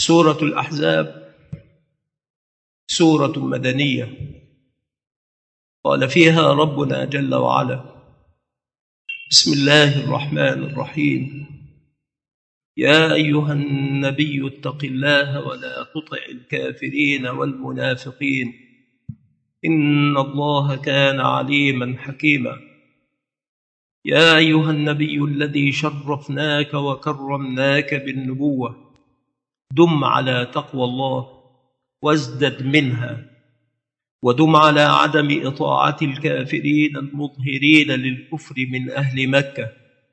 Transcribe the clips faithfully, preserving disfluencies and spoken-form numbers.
سورة الأحزاب سورة مدنية، قال فيها ربنا جل وعلا: بسم الله الرحمن الرحيم. يا أيها النبي اتق الله ولا تطع الكافرين والمنافقين إن الله كان عليما حكيما. يا أيها النبي الذي شرفناك وكرمناك بالنبوة دم على تقوى الله وازدد منها، ودم على عدم إطاعة الكافرين المظهرين للكفر من أهل مكة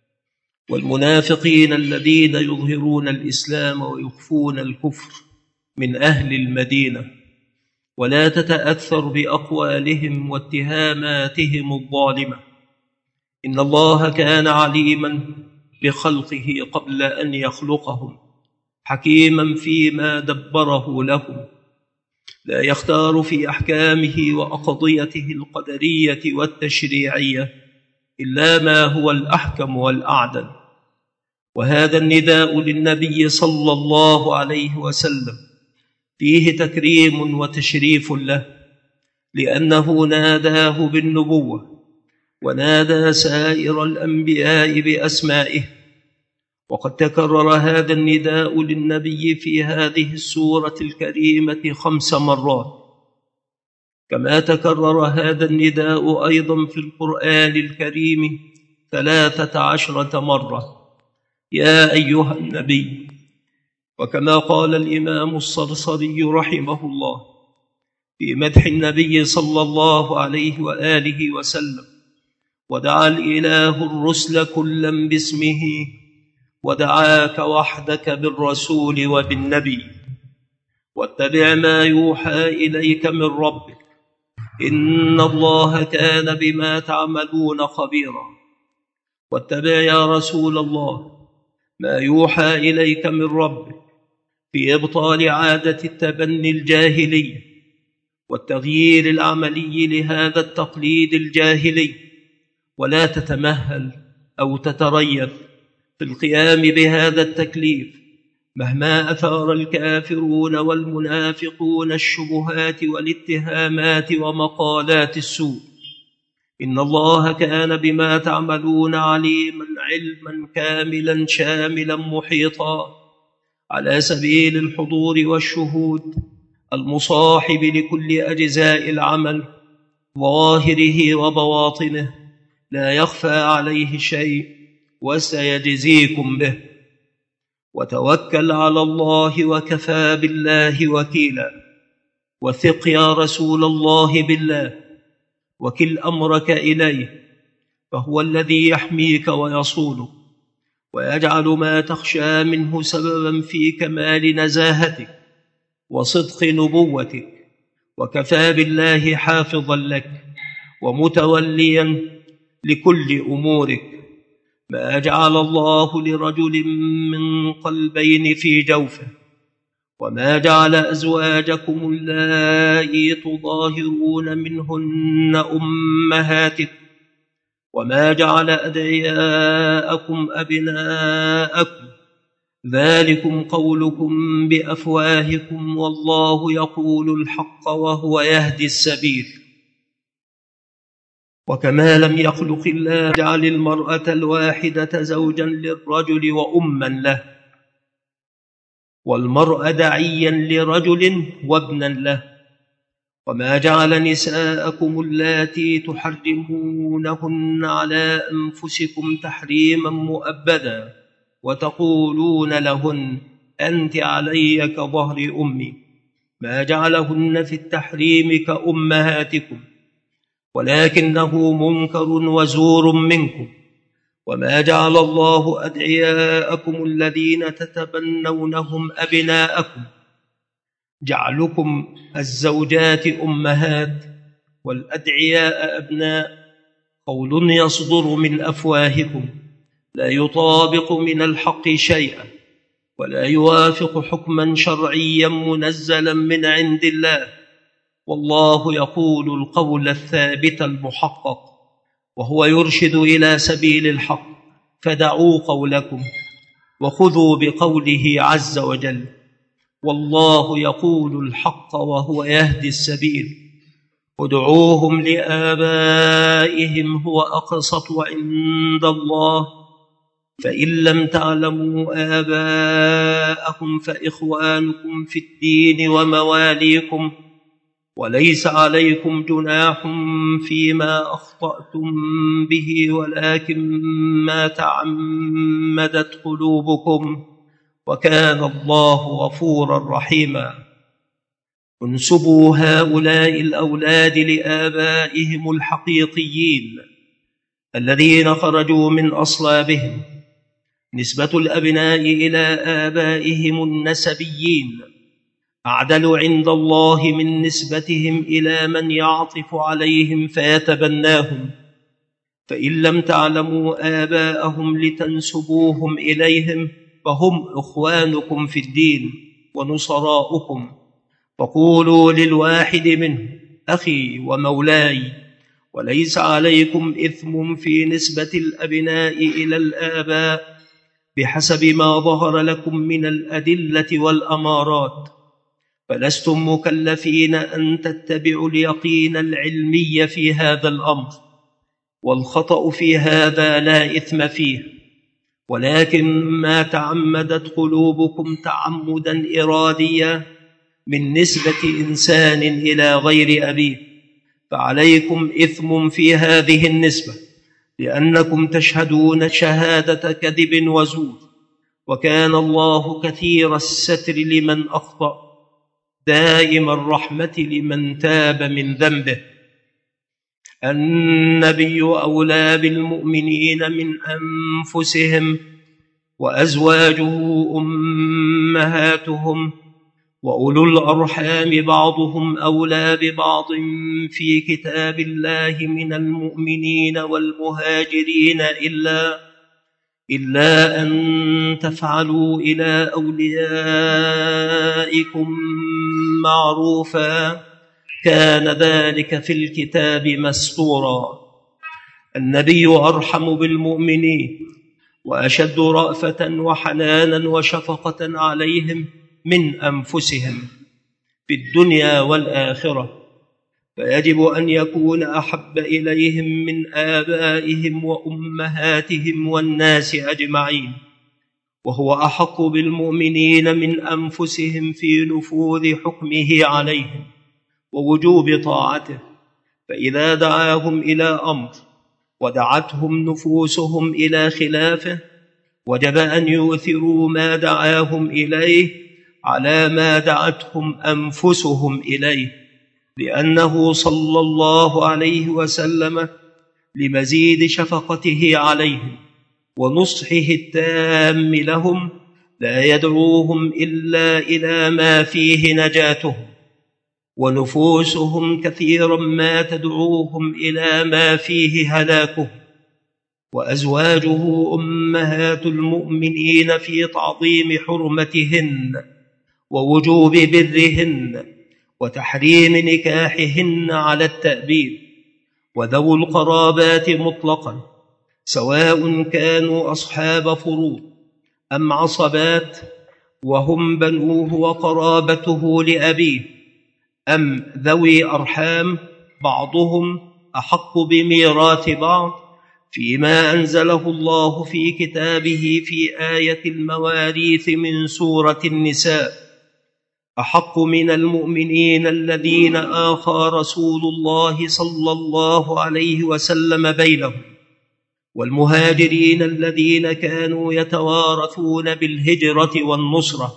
والمنافقين الذين يظهرون الإسلام ويخفون الكفر من أهل المدينة، ولا تتأثر بأقوالهم واتهاماتهم الظالمة. إن الله كان عليما بخلقه قبل أن يخلقهم، حكيما فيما دبره لهم، لا يختار في أحكامه وأقضيته القدرية والتشريعية إلا ما هو الأحكم والأعدل. وهذا النداء للنبي صلى الله عليه وسلم فيه تكريم وتشريف له، لأنه ناداه بالنبوة ونادى سائر الأنبياء بأسمائه. وقد تكرر هذا النداء للنبي في هذه السورة الكريمة خمس مرات، كما تكرر هذا النداء أيضا في القرآن الكريم ثلاثة عشرة مرة: يا أيها النبي. وكما قال الإمام الصرصري رحمه الله في مدح النبي صلى الله عليه وآله وسلم: ودعا الإله الرسل كلا باسمه ودعاك وحدك بالرسول وبالنبي، واتبع ما يوحى إليك من ربك إن الله كان بما تعملون خبيرا. واتبع يا رسول الله ما يوحى إليك من ربك في إبطال عادة التبني الجاهلي والتغيير العملي لهذا التقليد الجاهلي، ولا تتمهل أو تتريث في القيام بهذا التكليف مهما أثار الكافرون والمنافقون الشبهات والاتهامات ومقالات السوء. إن الله كان بما تعملون عليما علما كاملا شاملا محيطا، على سبيل الحضور والشهود المصاحب لكل أجزاء العمل ظاهره وبواطنه، لا يخفى عليه شيء وسيجزيكم به. وتوكل على الله وكفى بالله وكيلا. وثق يا رسول الله بالله، وكل أمرك إليه، فهو الذي يحميك ويصونك ويجعل ما تخشى منه سببا في كمال نزاهتك وصدق نبوتك، وكفى بالله حافظا لك ومتوليا لكل أمورك. ما جعل الله لرجل من قلبين في جوفه، وما جعل أزواجكم اللائي تظاهرون منهن أمهاتكم، وما جعل أدعياءكم أبناءكم، ذلكم قولكم بأفواهكم والله يقول الحق وهو يهدي السبيل. وكما لم يخلق الله جعل المرأة الواحدة زوجا للرجل وأما له، والمرأة دعيا لرجل وابنا له. وما جعل نساءكم اللاتي تحرمونهن على أنفسكم تحريما مؤبدا وتقولون لهن أنت علي كظهر أمي، ما جعلهن في التحريم كأمهاتكم، ولكنه منكر وزور منكم. وما جعل الله أدعياءكم الذين تتبنونهم أبناءكم، جعلكم الزوجات أمهات والأدعياء أبناء قول يصدر من أفواهكم لا يطابق من الحق شيئا، ولا يوافق حكما شرعيا منزلا من عند الله. والله يقول القول الثابت المحقق، وهو يرشد إلى سبيل الحق، فدعوا قولكم وخذوا بقوله عز وجل. والله يقول الحق وهو يهدي السبيل ادعوهم لآبائهم هو أقسط عند الله فإن لم تعلموا آباءهم فإخوانكم في الدين ومواليكم وليس عليكم جناح فيما أخطأتم به ولكن ما تعمدت قلوبكم وكان الله غفورا رحيما. انسبوا هؤلاء الأولاد لآبائهم الحقيقيين الذين خرجوا من أصلابهم. نسبة الأبناء إلى آبائهم النسبيين أعدل عند الله من نسبتهم إلى من يعطف عليهم فيتبناهم. فإن لم تعلموا آباءهم لتنسبوهم إليهم فهم إخوانكم في الدين ونصراؤكم. فقولوا للواحد منهم أخي ومولاي، وليس عليكم إثم في نسبة الأبناء إلى الآباء بحسب ما ظهر لكم من الأدلة والأمارات، فلستم مكلفين أن تتبعوا اليقين العلمي في هذا الأمر، والخطأ في هذا لا إثم فيه، ولكن ما تعمدت قلوبكم تعمدا إراديا من نسبة إنسان إلى غير أبيه فعليكم إثم في هذه النسبة، لأنكم تشهدون شهادة كذب وزور، وكان الله كثير الستر لمن أخطأ دائم الرحمة لمن تاب من ذنبه. النبي أولى بالمؤمنين من أنفسهم وأزواجه أمهاتهم وأولو الأرحام بعضهم أولى ببعض في كتاب الله من المؤمنين والمهاجرين إلا إلا أن تفعلوا إلى أوليائكم معروفا كان ذلك في الكتاب مسطورا. النبي أرحم بالمؤمنين وأشد رأفة وحنانا وشفقة عليهم من أنفسهم في الدنيا والآخرة، فيجب أن يكون أحب إليهم من آبائهم وأمهاتهم والناس أجمعين، وهو أحق بالمؤمنين من أنفسهم في نفوذ حكمه عليهم ووجوب طاعته. فإذا دعاهم إلى أمر ودعتهم نفوسهم إلى خلافه وجب أن يؤثروا ما دعاهم إليه على ما دعتهم أنفسهم إليه، لأنه صلى الله عليه وسلم لمزيد شفقته عليهم ونصحه التام لهم لا يدعوهم إلا إلى ما فيه نجاتهم، ونفوسهم كثيرا ما تدعوهم إلى ما فيه هلاكهم. وأزواجه أمهات المؤمنين في تعظيم حرمتهن ووجوب برهن وتحريم نكاحهن على التأبيد. وذو القرابات مطلقا سواء كانوا أصحاب فروض أم عصبات وهم بنوه وقرابته لأبيه أم ذوي أرحام بعضهم أحق بميراث بعض، فيما أنزله الله في كتابه في آية المواريث من سورة النساء: أحق من المؤمنين الذين آخى رسول الله صلى الله عليه وسلم بينهم، والمهاجرين الذين كانوا يتوارثون بالهجرة والنصرة.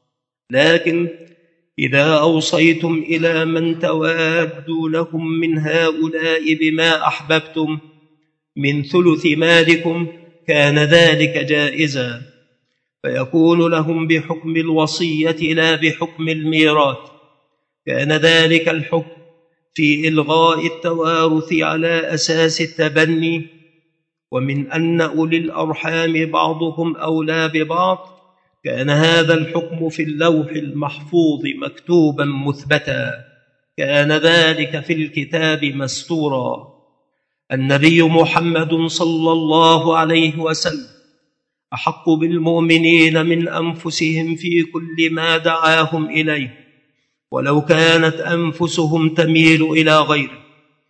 لكن إذا أوصيتم إلى من توادونهم من هؤلاء بما أحببتم من ثلث مالكم كان ذلك جائزا، فيكون لهم بحكم الوصية لا بحكم الميراث. كان ذلك الحكم في إلغاء التوارث على أساس التبني، ومن أن أولي الأرحام بعضهم أولى ببعض كان هذا الحكم في اللوح المحفوظ مكتوبا مثبتا، كان ذلك في الكتاب مستورا. النبي محمد صلى الله عليه وسلم أحق بالمؤمنين من أنفسهم في كل ما دعاهم إليه، ولو كانت أنفسهم تميل إلى غيره.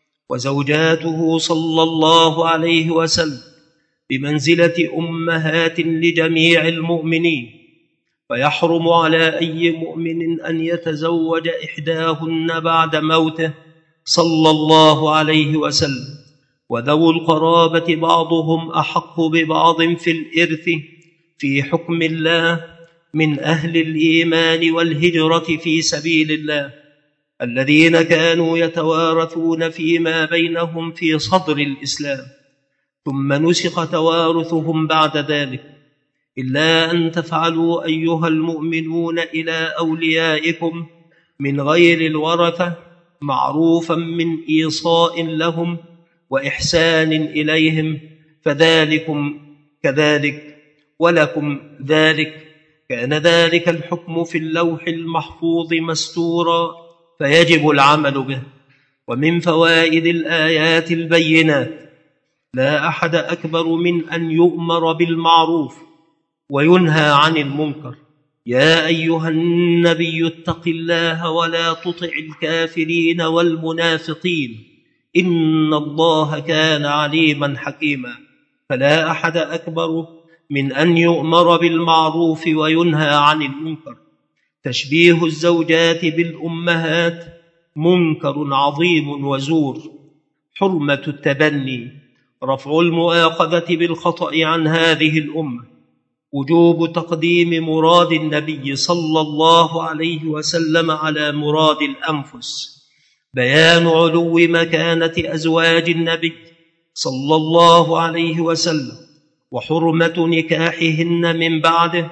وزوجاته صلى الله عليه وسلم بمنزلة أمهات لجميع المؤمنين، فيحرم على أي مؤمن أن يتزوج إحداهن بعد موته صلى الله عليه وسلم. وذو القرابة بعضهم أحق ببعض في الإرث في حكم الله من أهل الإيمان والهجرة في سبيل الله، الذين كانوا يتوارثون فيما بينهم في صدر الإسلام، ثم نسخ توارثهم بعد ذلك، إلا أن تفعلوا أيها المؤمنون إلى أوليائكم من غير الورثة معروفا من إيصاء لهم وإحسان إليهم، فذلكم كذلك ولكم ذلك، كان ذلك الحكم في اللوح المحفوظ مستورا، فيجب العمل به. ومن فوائد الآيات البينات: لا أحد أكبر من أن يؤمر بالمعروف وينهى عن المنكر. يا أيها النبي اتق الله ولا تطع الكافرين والمنافقين إن الله كان عليما حكيما. فلا أحد أكبر من أن يؤمر بالمعروف وينهى عن المنكر. تشبيه الزوجات بالأمهات منكر عظيم وزور. حرمة التبني، رفع المؤاخذة بالخطأ عن هذه الأمة، وجوب تقديم مراد النبي صلى الله عليه وسلم على مراد الأنفس، بيان علو مكانة أزواج النبي صلى الله عليه وسلم، وحرمة نكاحهن من بعده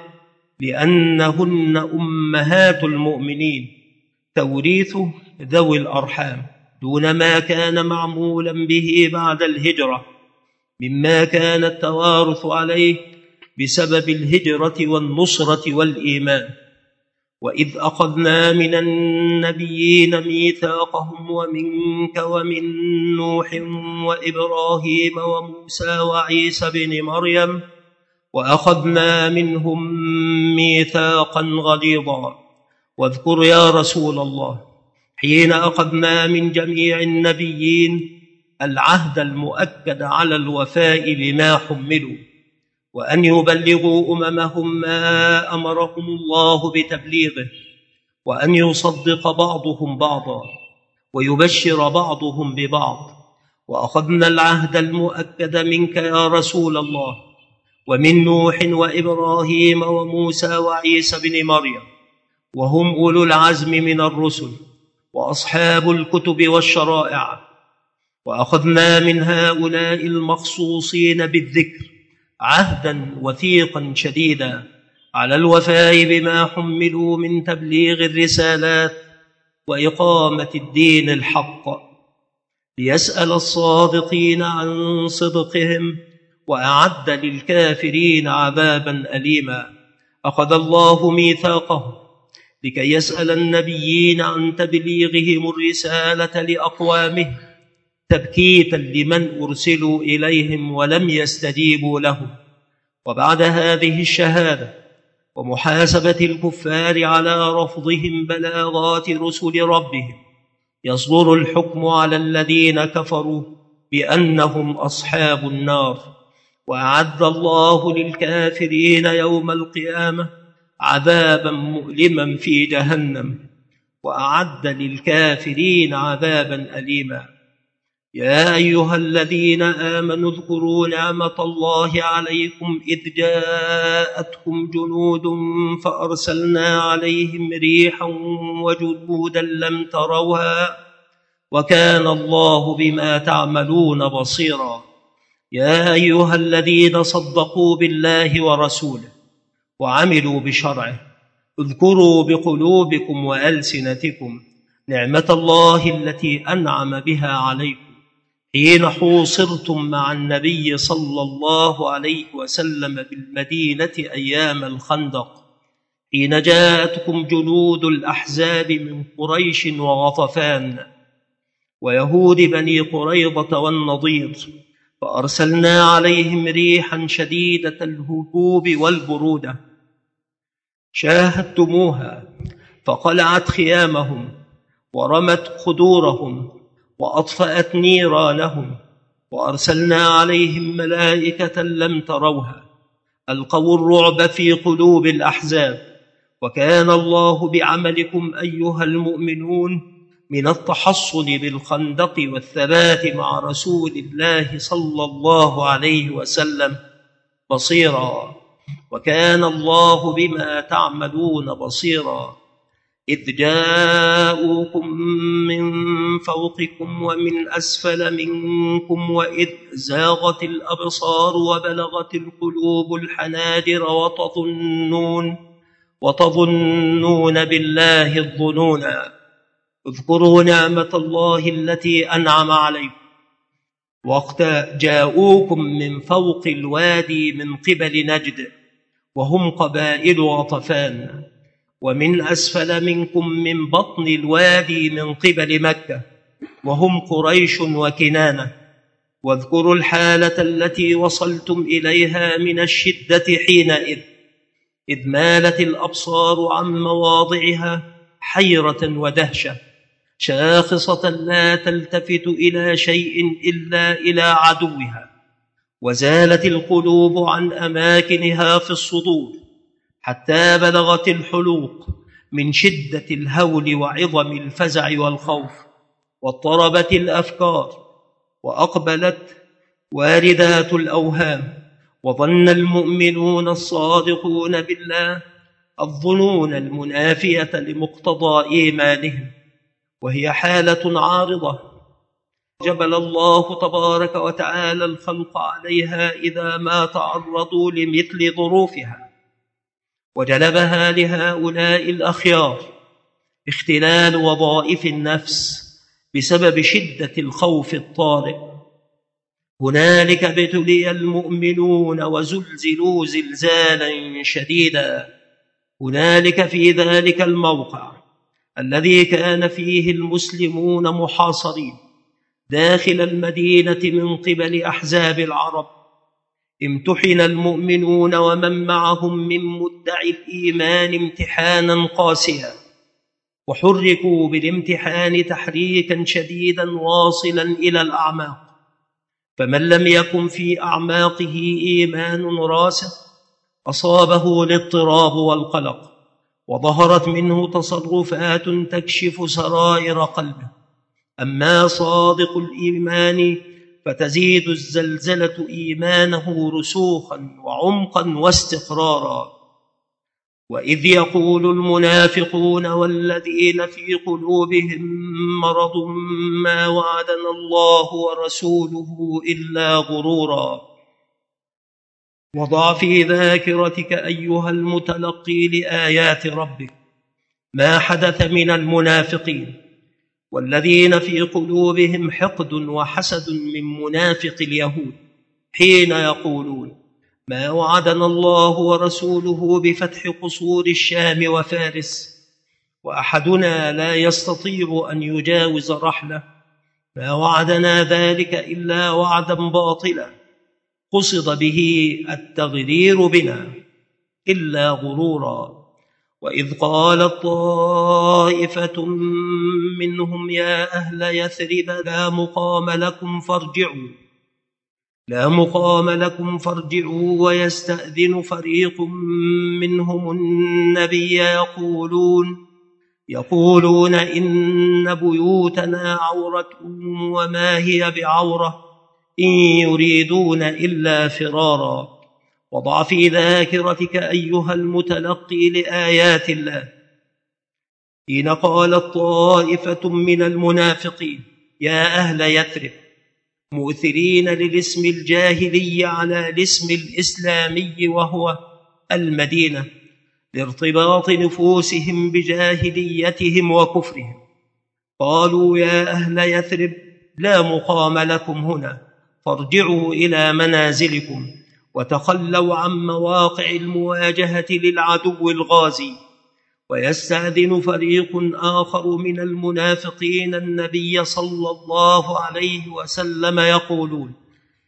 لأنهن أمهات المؤمنين. توريث ذوي الأرحام دون ما كان معمولا به بعد الهجرة مما كان التوارث عليه بسبب الهجرة والنصرة والإيمان. وإذ أخذنا من النبيين ميثاقهم ومنك ومن نوح وإبراهيم وموسى وعيسى بن مريم وأخذنا منهم ميثاقا غليظا. واذكر يا رسول الله حين أخذنا من جميع النبيين العهد المؤكد على الوفاء بما حملوا، وأن يبلغوا أممهم ما أمرهم الله بتبليغه، وأن يصدق بعضهم بعضا ويبشر بعضهم ببعض. وأخذنا العهد المؤكد منك يا رسول الله ومن نوح وإبراهيم وموسى وعيسى بن مريم، وهم أولو العزم من الرسل وأصحاب الكتب والشرائع. وأخذنا من هؤلاء المخصوصين بالذكر عهدا وثيقا شديدا على الوفاء بما حملوا من تبليغ الرسالات وإقامة الدين الحق، ليسأل الصادقين عن صدقهم، وأعد للكافرين عذابا أليما. أخذ الله ميثاقه لكي يسأل النبيين عن تبليغهم الرسالة لأقوامه تبكيتا لمن أرسلوا إليهم ولم يستجيبوا لهم. وبعد هذه الشهادة ومحاسبة الكفار على رفضهم بلاغات رسل ربهم، يصدر الحكم على الذين كفروا بأنهم أصحاب النار. وأعد الله للكافرين يوم القيامة عذابا مؤلما في جهنم، وأعد للكافرين عذابا أليما. يا أيها الذين آمنوا اذكروا نعمة الله عليكم إذ جاءتكم جنود فأرسلنا عليهم ريحا وجنودا لم تروها وكان الله بما تعملون بصيرا. يا أيها الذين صدقوا بالله ورسوله وعملوا بشرعه اذكروا بقلوبكم وألسنتكم نعمة الله التي أنعم بها عليكم حين حوصرتم مع النبي صلى الله عليه وسلم بالمدينة أيام الخندق، حين جاءتكم جنود الأحزاب من قريش وغطفان ويهود بني قريظة والنضير، فأرسلنا عليهم ريحا شديدة الهبوب والبرودة شاهدتموها، فقلعت خيامهم ورمت قدورهم وأطفأت نيرانهم. وأرسلنا عليهم ملائكة لم تروها ألقوا الرعب في قلوب الأحزاب. وكان الله بعملكم أيها المؤمنون من التحصن بالخندق والثبات مع رسول الله صلى الله عليه وسلم بصيرا، وكان الله بما تعملون بصيرا. إذ جاءوكم من فوقكم ومن أسفل منكم وإذ زاغت الأبصار وبلغت القلوب الحناجر وتظنون وتظنون بالله الظنونا. اذكروا نعمة الله التي أنعم عليكم وقت جاءوكم من فوق الوادي من قبل نجد وهم قبائل غطفان، ومن أسفل منكم من بطن الوادي من قبل مكة وهم قريش وكنانة. واذكروا الحالة التي وصلتم إليها من الشدة حينئذ، إذ مالت الأبصار عن مواضعها حيرة ودهشة شاخصة لا تلتفت إلى شيء إلا إلى عدوها، وزالت القلوب عن أماكنها في الصدور حتى بلغت الحلوق من شدة الهول وعظم الفزع والخوف، واضطربت الأفكار وأقبلت واردات الأوهام، وظن المؤمنون الصادقون بالله الظنون المنافية لمقتضى إيمانهم، وهي حالة عارضة جبل الله تبارك وتعالى الخلق عليها إذا ما تعرضوا لمثل ظروفها، وجلبها لهؤلاء الأخيار اختلال وظائف النفس بسبب شدة الخوف الطارئ. هنالك ابتلي المؤمنون وزلزلوا زلزالا شديدا. هنالك في ذلك الموقع الذي كان فيه المسلمون محاصرين داخل المدينة من قبل أحزاب العرب، امتحن المؤمنون ومن معهم من مدعي الإيمان امتحانا قاسيا، وحركوا بالامتحان تحريكا شديدا واصلا إلى الأعماق. فمن لم يكن في أعماقه إيمان راسخ أصابه الاضطراب والقلق، وظهرت منه تصرفات تكشف سرائر قلبه. أما صادق الإيمان فتزيد الزلزلة إيمانه رسوخا وعمقا واستقرارا. وإذ يقول المنافقون والذين في قلوبهم مرض ما وعدنا الله ورسوله إلا غرورا. وضع في ذاكرتك أيها المتلقي لآيات ربك ما حدث من المنافقين والذين في قلوبهم حقد وحسد من منافق اليهود حين يقولون ما وعدنا الله ورسوله بفتح قصور الشام وفارس وأحدنا لا يستطيع أن يجاوز رحلة، ما وعدنا ذلك إلا وعدا باطلا قصد به التغرير بنا إلا غرورا. وإذ قالت طائفة منهم يا أهل يثرب لا مقام لكم فارجعوا لا مقام لكم فارجعوا ويستأذن فريق منهم النبي يقولون يقولون إن بيوتنا عورة وما هي بعورة إن يريدون إلا فرارا. وضع في ذاكرتك أيها المتلقي لآيات الله حين قالت طائفة من المنافقين يا أهل يثرب مؤثرين للاسم الجاهلي على الاسم الإسلامي وهو المدينة لارتباط نفوسهم بجاهليتهم وكفرهم، قالوا يا أهل يثرب لا مقام لكم هنا فارجعوا إلى منازلكم وتخلوا عن مواقع المواجهة للعدو الغازي. ويستأذن فريق آخر من المنافقين النبي صلى الله عليه وسلم يقولون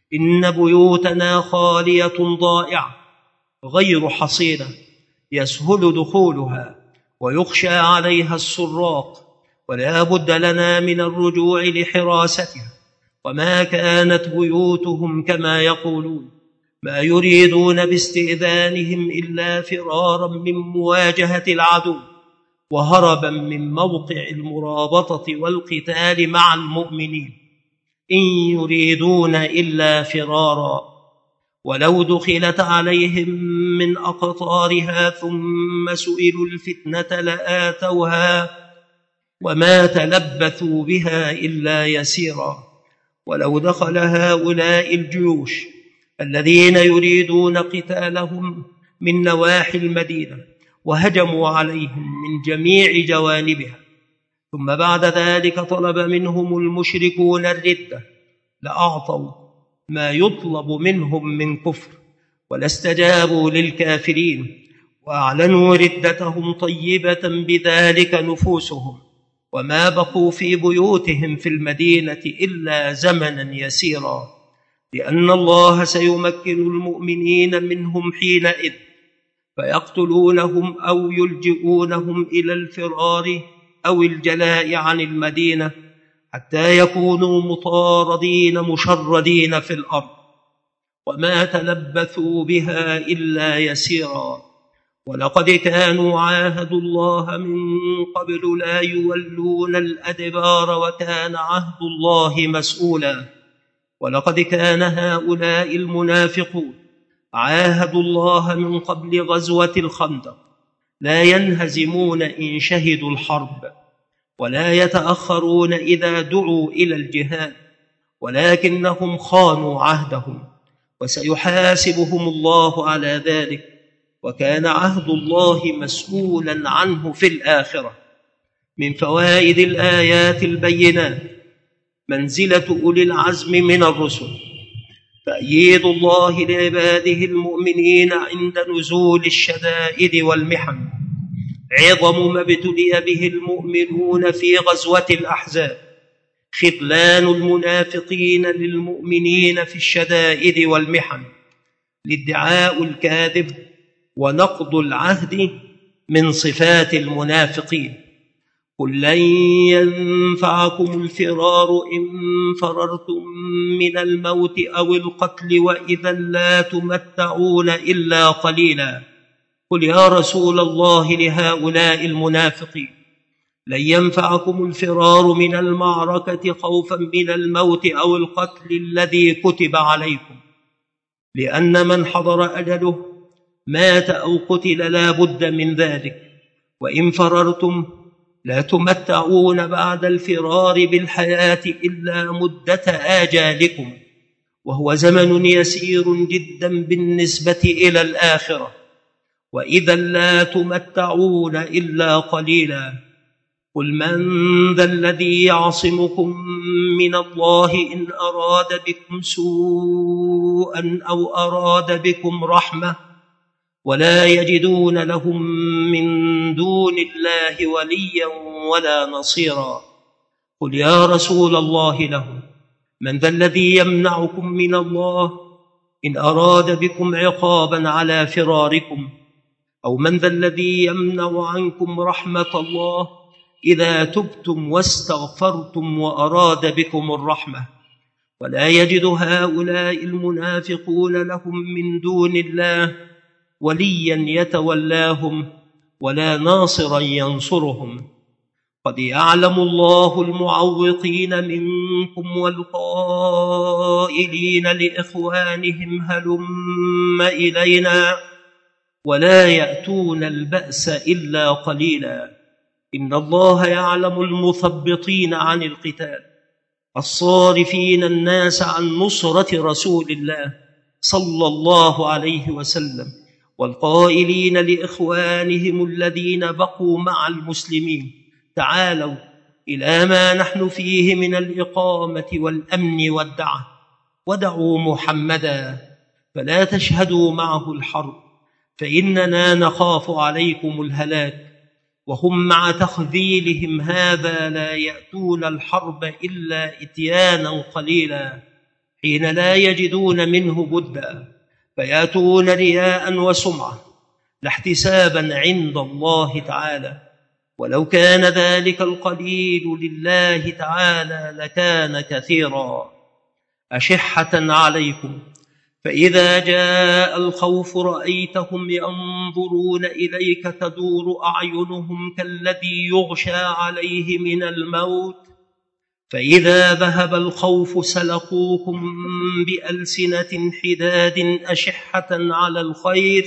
إن بيوتنا خالية ضائعة غير حصينة يسهل دخولها ويخشى عليها السراق، ولا بد لنا من الرجوع لحراستها. وما كانت بيوتهم كما يقولون، ما يريدون باستئذانهم إلا فرارا من مواجهة العدو وهربا من موقع المرابطة والقتال مع المؤمنين، إن يريدون إلا فرارا. ولو دخلت عليهم من أقطارها ثم سئلوا الفتنة لآتوها وما تلبثوا بها إلا يسيرا. ولو دخل هؤلاء الجيوش الذين يريدون قتالهم من نواحي المدينة وهجموا عليهم من جميع جوانبها، ثم بعد ذلك طلب منهم المشركون الردة، لأعطوا ما يطلب منهم من كفر ولا استجابوا للكافرين، وأعلنوا ردتهم طيبة بذلك نفوسهم، وما بقوا في بيوتهم في المدينة إلا زمنا يسيرا، لأن الله سيمكن المؤمنين منهم حينئذ، فيقتلونهم أو يلجئونهم إلى الفرار أو الجلاء عن المدينة حتى يكونوا مطاردين مشردين في الأرض، وما تلبثوا بها إلا يسيرا. ولقد كانوا عاهدوا الله من قبل لا يولون الأدبار وكان عهد الله مسؤولا. ولقد كان هؤلاء المنافقون عاهدوا الله من قبل غزوة الخندق لا ينهزمون إن شهدوا الحرب، ولا يتأخرون إذا دعوا إلى الجهاد، ولكنهم خانوا عهدهم، وسيحاسبهم الله على ذلك، وكان عهد الله مسؤولا عنه في الآخرة. من فوائد الآيات البينات منزلة أولي العزم من الرسل، تأييد الله لعباده المؤمنين عند نزول الشدائد والمحن، عظم ما ابتلي به المؤمنون في غزوة الأحزاب، خذلان المنافقين للمؤمنين في الشدائد والمحن، الادعاء الكاذب ونقض العهد من صفات المنافقين. قل لن ينفعكم الفرار إن فررتم من الموت أو القتل وإذا لا تمتعون إلا قليلا. قل يا رسول الله لهؤلاء المنافقين لن ينفعكم الفرار من المعركة خوفا من الموت أو القتل الذي كتب عليكم، لأن من حضر أجله مات أو قتل لا بد من ذلك. وإن فررتم لا تمتعون بعد الفرار بالحياة إلا مدة آجالكم، وهو زمن يسير جدا بالنسبة إلى الآخرة، وإذا لا تمتعون إلا قليلا. قل من ذا الذي يعصمكم من الله إن أراد بكم سوءا أو أراد بكم رحمة، ولا يجدون لهم من دون الله وليا ولا نصيرا. قل يا رسول الله لهم من ذا الذي يمنعكم من الله إن أراد بكم عقابا على فراركم، أو من ذا الذي يمنع عنكم رحمة الله إذا تبتم واستغفرتم وأراد بكم الرحمة. ولا يجد هؤلاء المنافقون لهم من دون الله وليا يتولاهم ولا ناصرا ينصرهم. قد يعلم الله المعوقين منكم والقائلين لإخوانهم هلم إلينا، ولا يأتون البأس إلا قليلا. إن الله يعلم المثبطين عن القتال الصارفين الناس عن نصرة رسول الله صلى الله عليه وسلم، والقائلين لإخوانهم الذين بقوا مع المسلمين تعالوا إلى ما نحن فيه من الإقامة والأمن والدعوة، ودعوا محمدا فلا تشهدوا معه الحرب، فإننا نخاف عليكم الهلاك. وهم مع تخذيلهم هذا لا يأتون الحرب إلا إتيانا قليلا، حين لا يجدون منه بدا، فيأتون رياء وسمعة لا احتسابا عند الله تعالى. ولو كان ذلك القليل لله تعالى لكان كثيرا. أشحة عليكم، فإذا جاء الخوف رأيتهم ينظرون إليك تدور أعينهم كالذي يغشى عليه من الموت، فإذا ذهب الخوف سلقوكم بألسنة حداد أشحة على الخير،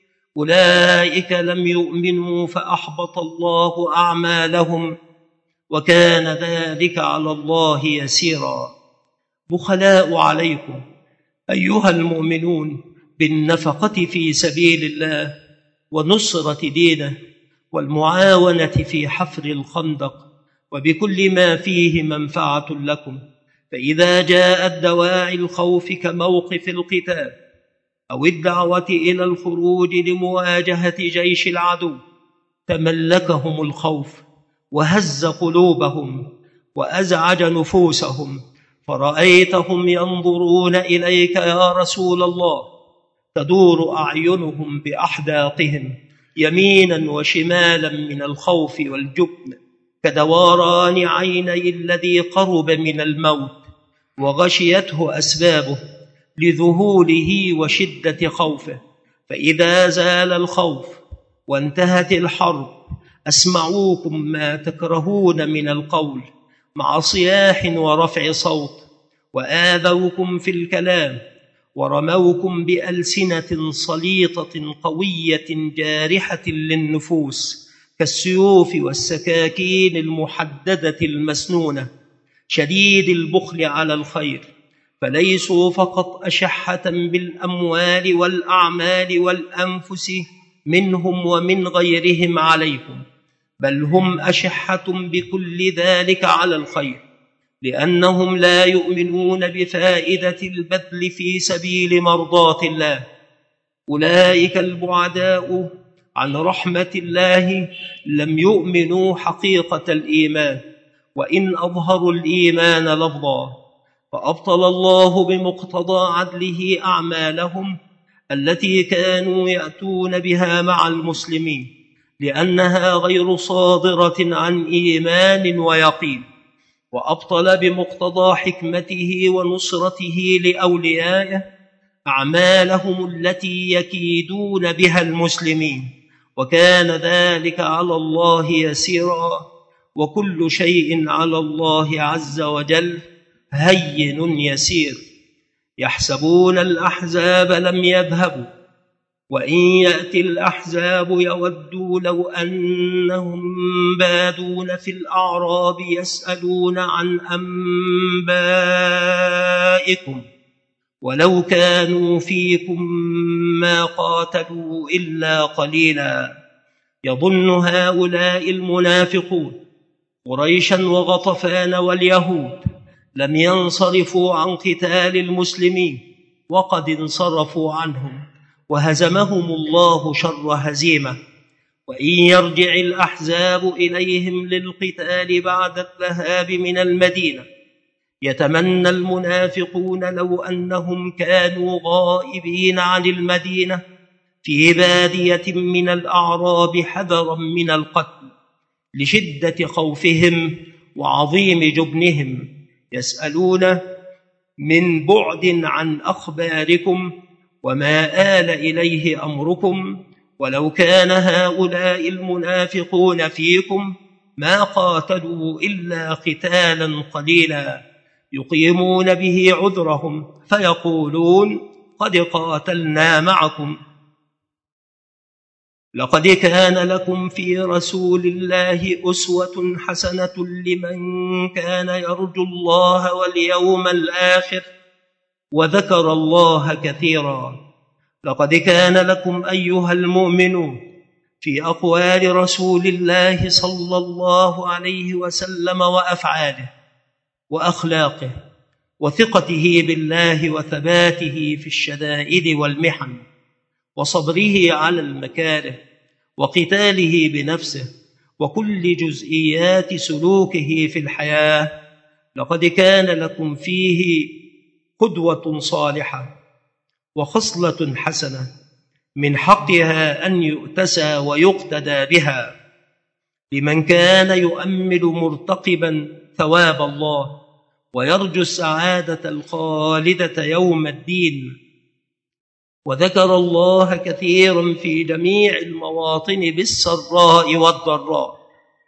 أولئك لم يؤمنوا فأحبط الله أعمالهم، وكان ذلك على الله يسيرا. بخلاء عليكم أيها المؤمنون بالنفقة في سبيل الله ونصرة دينه والمعاونة في حفر الخندق وبكل ما فيه منفعة لكم. فإذا جاءت دواعي الخوف كموقف القتال أو الدعوة إلى الخروج لمواجهة جيش العدو، تملكهم الخوف وهز قلوبهم وأزعج نفوسهم، فرأيتهم ينظرون إليك يا رسول الله تدور أعينهم بأحداقهم يمينا وشمالا من الخوف والجبن، كدوران عيني الذي قرب من الموت وغشيته أسبابه لذهوله وشدة خوفه. فإذا زال الخوف وانتهت الحرب أسمعوكم ما تكرهون من القول مع صياح ورفع صوت، وآذوكم في الكلام ورموكم بألسنة صليطة قوية جارحة للنفوس كالسيوف والسكاكين المحددة المسنونة، شديد البخل على الخير. فليسوا فقط أشحة بالأموال والأعمال والأنفس منهم ومن غيرهم عليكم، بل هم أشحة بكل ذلك على الخير، لأنهم لا يؤمنون بفائدة البذل في سبيل مرضاة الله. أولئك البعداء عن رحمة الله لم يؤمنوا حقيقة الإيمان، وإن أظهروا الإيمان لفظا، فأبطل الله بمقتضى عدله أعمالهم التي كانوا يأتون بها مع المسلمين، لأنها غير صادرة عن إيمان ويقين، وأبطل بمقتضى حكمته ونصرته لأوليائه أعمالهم التي يكيدون بها المسلمين، وكان ذلك على الله يسيرا. وكل شيء على الله عز وجل هين يسير. يحسبون الأحزاب لم يذهبوا، وإن يأتي الأحزاب يودوا لو أنهم بادون في الأعراب يسألون عن أنبائكم ولو كانوا فيكم ما قاتلوا إلا قليلا. يظن هؤلاء المنافقون قريشا وغطفان واليهود لم ينصرفوا عن قتال المسلمين، وقد انصرفوا عنهم وهزمهم الله شر هزيمة. وإن يرجع الأحزاب إليهم للقتال بعد الذهاب من المدينة يتمنى المنافقون لو أنهم كانوا غائبين عن المدينة في بادية من الأعراب حذرا من القتل لشدة خوفهم وعظيم جبنهم، يسألون من بعد عن أخباركم وما آل إليه أمركم، ولو كان هؤلاء المنافقون فيكم ما قاتلوا إلا قتالا قليلا يقيمون به عذرهم، فيقولون قد قاتلنا معكم. لقد كان لكم في رسول الله أسوة حسنة لمن كان يرجو الله واليوم الآخر وذكر الله كثيرا. لقد كان لكم أيها المؤمنون في أقوال رسول الله صلى الله عليه وسلم وأفعاله وأخلاقه وثقته بالله وثباته في الشدائد والمحن وصبره على المكاره وقتاله بنفسه وكل جزئيات سلوكه في الحياة. لقد كان لكم فيه قدوة صالحة وخصلة حسنة من حقها أن يؤتسى ويقتدى بها لمن كان يؤمل مرتقبا ثواب الله ويرجو السعادة الخالدة يوم الدين. وذكر الله كثيرا في جميع المواطن بالسراء والضراء.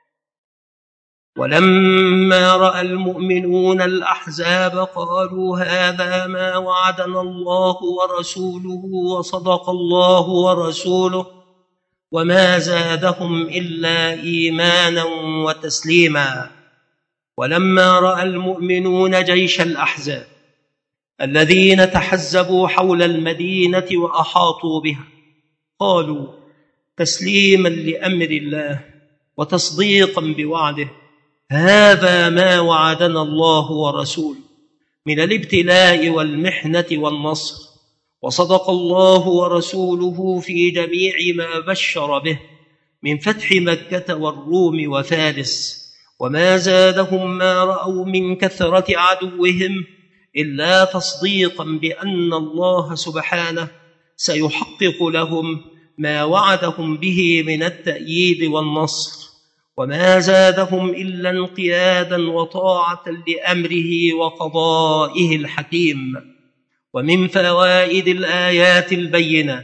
ولما رأى المؤمنون الأحزاب قالوا هذا ما وعدنا الله ورسوله وصدق الله ورسوله وما زادهم إلا إيمانا وتسليما. ولما رأى المؤمنون جيش الأحزاب الذين تحزبوا حول المدينة وأحاطوا بها قالوا تسليما لأمر الله وتصديقا بوعده هذا ما وعدنا الله ورسوله من الابتلاء والمحنة والنصر، وصدق الله ورسوله في جميع ما بشر به من فتح مكة والروم وفارس. وما زادهم ما رأوا من كثرة عدوهم إلا تصديقا بأن الله سبحانه سيحقق لهم ما وعدهم به من التأييد والنصر. وما زادهم إلا انقيادا وطاعة لأمره وقضائه الحكيم. ومن فوائد الآيات البينة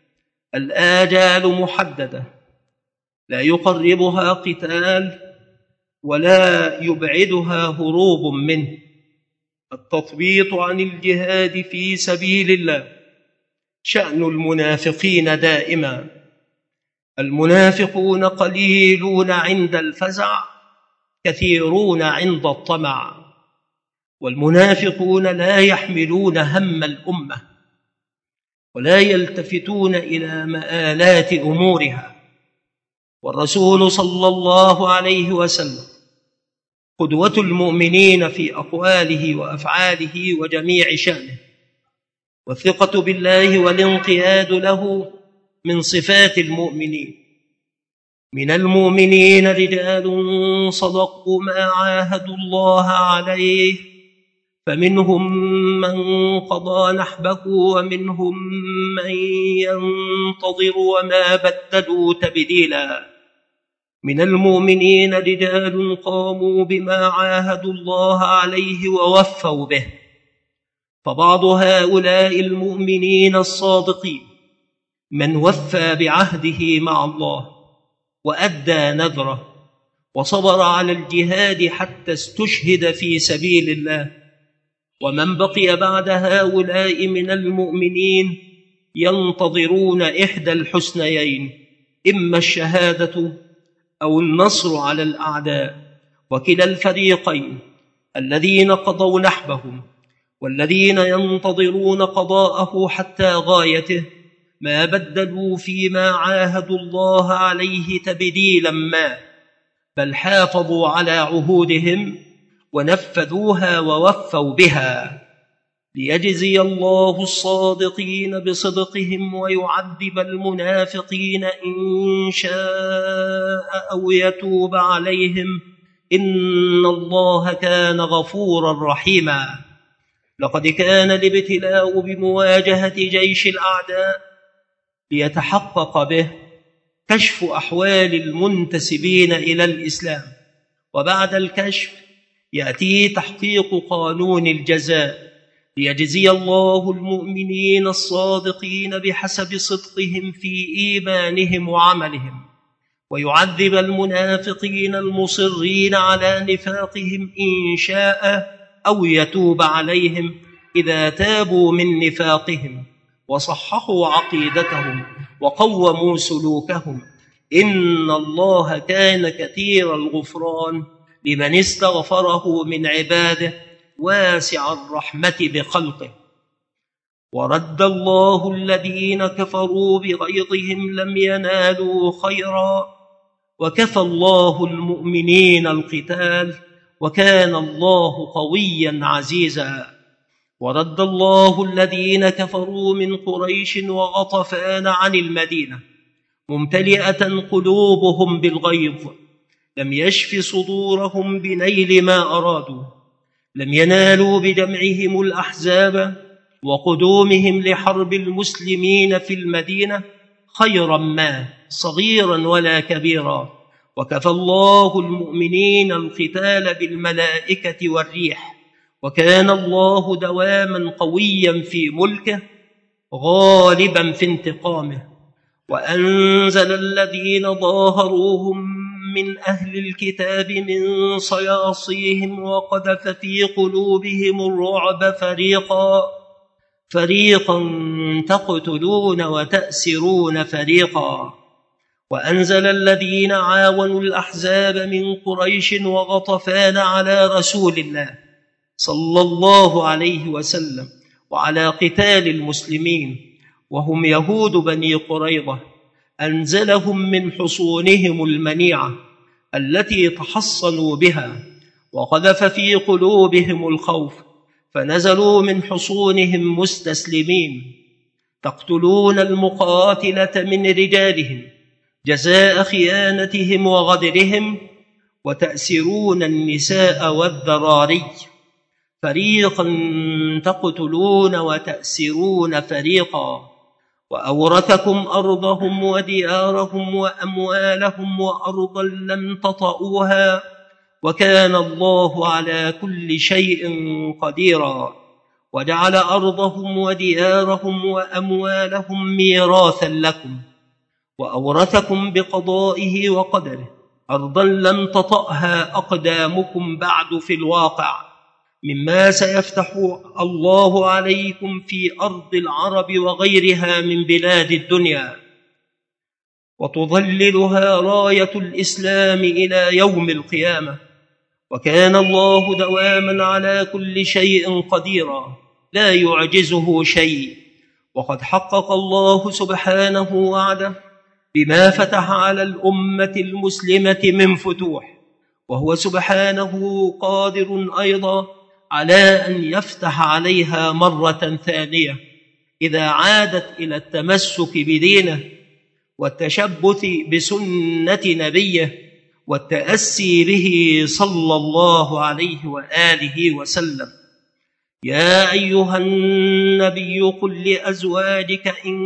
الآجال محددة لا يقربها قتال ولا يبعدها هروب منه. التثبيط عن الجهاد في سبيل الله شأن المنافقين دائما. المنافقون قليلون عند الفزع كثيرون عند الطمع، والمنافقون لا يحملون هم الأمة ولا يلتفتون إلى مآلات أمورها. والرسول صلى الله عليه وسلم قدوة المؤمنين في أقواله وأفعاله وجميع شأنه، والثقة بالله والانقياد له من صفات المؤمنين. من المؤمنين رجال صدقوا ما عاهدوا الله عليه فمنهم من قضى نحبه ومنهم من ينتظر وما بدلوا تبديلا. من المؤمنين رجال قاموا بما عاهدوا الله عليه ووفوا به. فبعض هؤلاء المؤمنين الصادقين من وفى بعهده مع الله وأدى نذره وصبر على الجهاد حتى استشهد في سبيل الله. ومن بقي بعد هؤلاء من المؤمنين ينتظرون إحدى الحسنيين، إما الشهادة أو النصر على الأعداء. وكلا الفريقين الذين قضوا نحبهم والذين ينتظرون قضاءه حتى غايته ما بدلوا فيما عاهدوا الله عليه تبديلا ما، بل حافظوا على عهودهم ونفذوها ووفوا بها، ليجزي الله الصادقين بصدقهم ويعذب المنافقين إن شاء أو يتوب عليهم إن الله كان غفورا رحيما. لقد كان الابتلاء بمواجهة جيش الأعداء ليتحقق به كشف أحوال المنتسبين إلى الإسلام، وبعد الكشف يأتي تحقيق قانون الجزاء ليجزي الله المؤمنين الصادقين بحسب صدقهم في إيمانهم وعملهم، ويعذب المنافقين المصرين على نفاقهم إن شاء أو يتوب عليهم إذا تابوا من نفاقهم وصححوا عقيدتهم وقوموا سلوكهم. إن الله كان كثير الغفران لمن استغفره من عباده واسع الرحمة بخلقه. ورد الله الذين كفروا بغيظهم لم ينالوا خيرا وكفى الله المؤمنين القتال وكان الله قويا عزيزا. ورد الله الذين كفروا من قريش وغطفان عن المدينة ممتلئة قلوبهم بالغيظ لم يشف صدورهم بنيل ما أرادوا، لم ينالوا بجمعهم الأحزاب وقدومهم لحرب المسلمين في المدينة خيرا ما صغيرا ولا كبيرا، وكفى الله المؤمنين القتال بالملائكة والريح، وكان الله دواما قويا في ملكه غالبا في انتقامه. وأنزل الذين ظاهروهم من أهل الكتاب من صياصيهم وقذف في قلوبهم الرعب فريقا فريقا تقتلون وتأسرون فريقا. وأنزل الذين عاونوا الأحزاب من قريش وغطفان على رسول الله صلى الله عليه وسلم وعلى قتال المسلمين، وهم يهود بني قريظة، أنزلهم من حصونهم المنيعة التي تحصنوا بها، وقذف في قلوبهم الخوف، فنزلوا من حصونهم مستسلمين، تقتلون المقاتلة من رجالهم جزاء خيانتهم وغدرهم، وتأسرون النساء والذراري، فريقا تقتلون وتأسرون فريقا. وأورثكم أرضهم وديارهم وأموالهم وأرضا لم تطئوها، وكان الله على كل شيء قديرا. وجعل أرضهم وديارهم وأموالهم ميراثا لكم، وأورثكم بقضائه وقدره أرضا لم تطئها أقدامكم بعد في الواقع، مما سيفتح الله عليكم في أرض العرب وغيرها من بلاد الدنيا، وتظللها راية الإسلام إلى يوم القيامة. وكان الله دواما على كل شيء قديرا، لا يعجزه شيء. وقد حقق الله سبحانه وعده بما فتح على الأمة المسلمة من فتوح، وهو سبحانه قادر أيضا على أن يفتح عليها مرة ثانية إذا عادت إلى التمسك بدينه والتشبث بسنة نبيه والتأسي به صلى الله عليه وآله وسلم. يا أيها النبي قل لأزواجك إن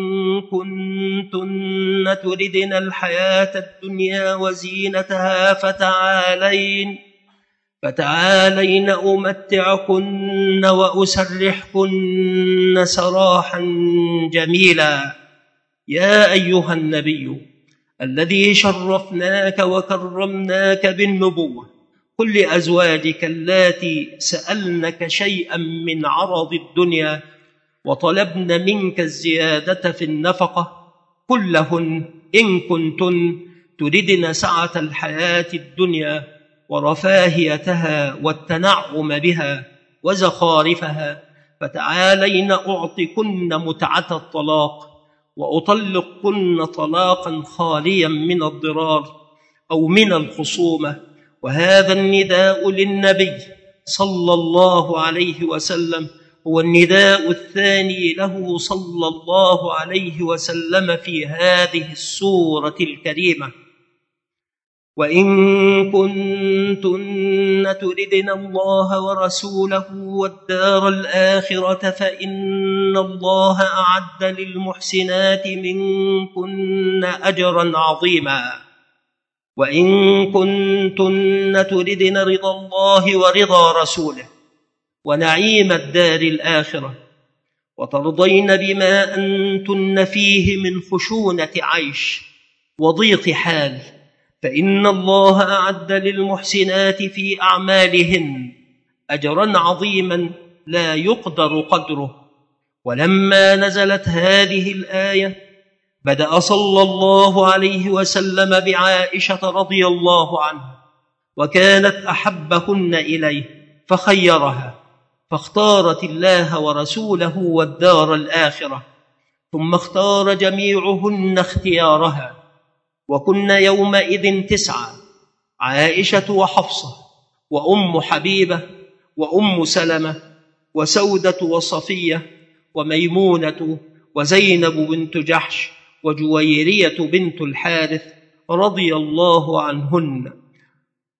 كنتن تردن الحياة الدنيا وزينتها فتعالين فتعالين أمتعكن وأسرحكن سراحا جميلا. يا أيها النبي الذي شرفناك وكرمناك بالنبوة قل لأزواجك اللاتي سألنك شيئا من عرض الدنيا وطلبن منك الزيادة في النفقة، قل لهن إن كنتن تردن سعة الحياة الدنيا ورفاهيتها والتنعم بها وزخارفها فتعالين أعطكن متعة الطلاق وأطلقكن طلاقا خاليا من الضرار أو من الخصومة. وهذا النداء للنبي صلى الله عليه وسلم هو النداء الثاني له صلى الله عليه وسلم في هذه السورة الكريمة. وإن كنتن تردن الله ورسوله والدار الآخرة فإن الله أعد للمحسنات منكن أجرا عظيما. وإن كنتن تردن رضا الله ورضا رسوله ونعيم الدار الآخرة وترضين بما أنتن فيه من خشونة عيش وضيق حال، فإن الله أعد للمحسنات في أعمالهن أجرا عظيما لا يقدر قدره. ولما نزلت هذه الآية بدأ صلى الله عليه وسلم بعائشة رضي الله عنها، وكانت أحبهن إليه فخيرها، فاختارت الله ورسوله والدار الآخرة، ثم اختار جميعهن اختيارها، وكن يومئذ تسعة: عائشة وحفصة وأم حبيبة وأم سلمة وسودة وصفية وميمونة وزينب بنت جحش وجويرية بنت الحارث رضي الله عنهن.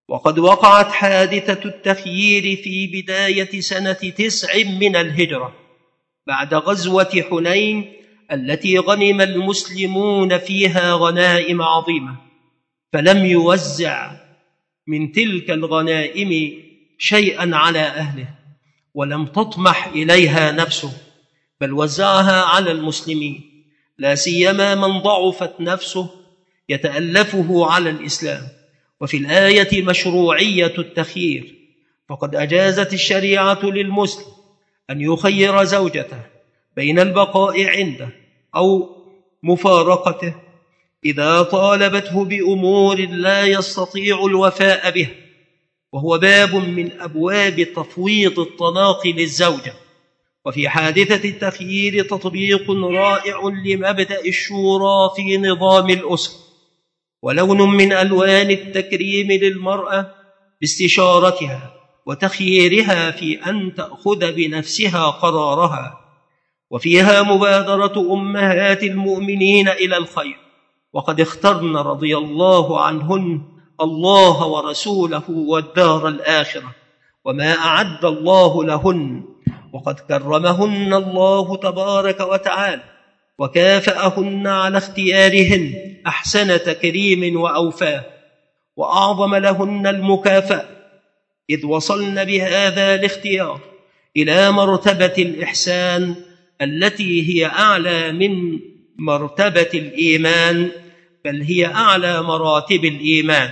وقد وقعت حادثة التخيير في بداية سنة تسع من الهجرة بعد غزوة حنين التي غنم المسلمون فيها غنائم عظيمة، فلم يوزع من تلك الغنائم شيئا على أهله، ولم تطمح إليها نفسه، بل وزعها على المسلمين، لا سيما من ضعفت نفسه يتألفه على الإسلام. وفي الآية مشروعية التخيير، فقد أجازت الشريعة للمسلم أن يخير زوجته بين البقاء عنده أو مفارقته إذا طالبته بأمور لا يستطيع الوفاء به، وهو باب من أبواب تفويض الطلاق للزوجة. وفي حادثة التخيير تطبيق رائع لمبدأ الشورى في نظام الأسرة، ولون من ألوان التكريم للمرأة باستشارتها وتخييرها في أن تأخذ بنفسها قرارها. وفيها مبادرة أمهات المؤمنين إلى الخير، وقد اخترن رضي الله عنهن الله ورسوله والدار الآخرة وما أعد الله لهن، وقد كرمهن الله تبارك وتعالى وكافأهن على اختيارهن أحسن تكريم وأوفاه، وأعظم لهن المكافأة إذ وصلن بهذا الاختيار إلى مرتبة الإحسان التي هي أعلى من مرتبة الإيمان، بل هي أعلى مراتب الإيمان.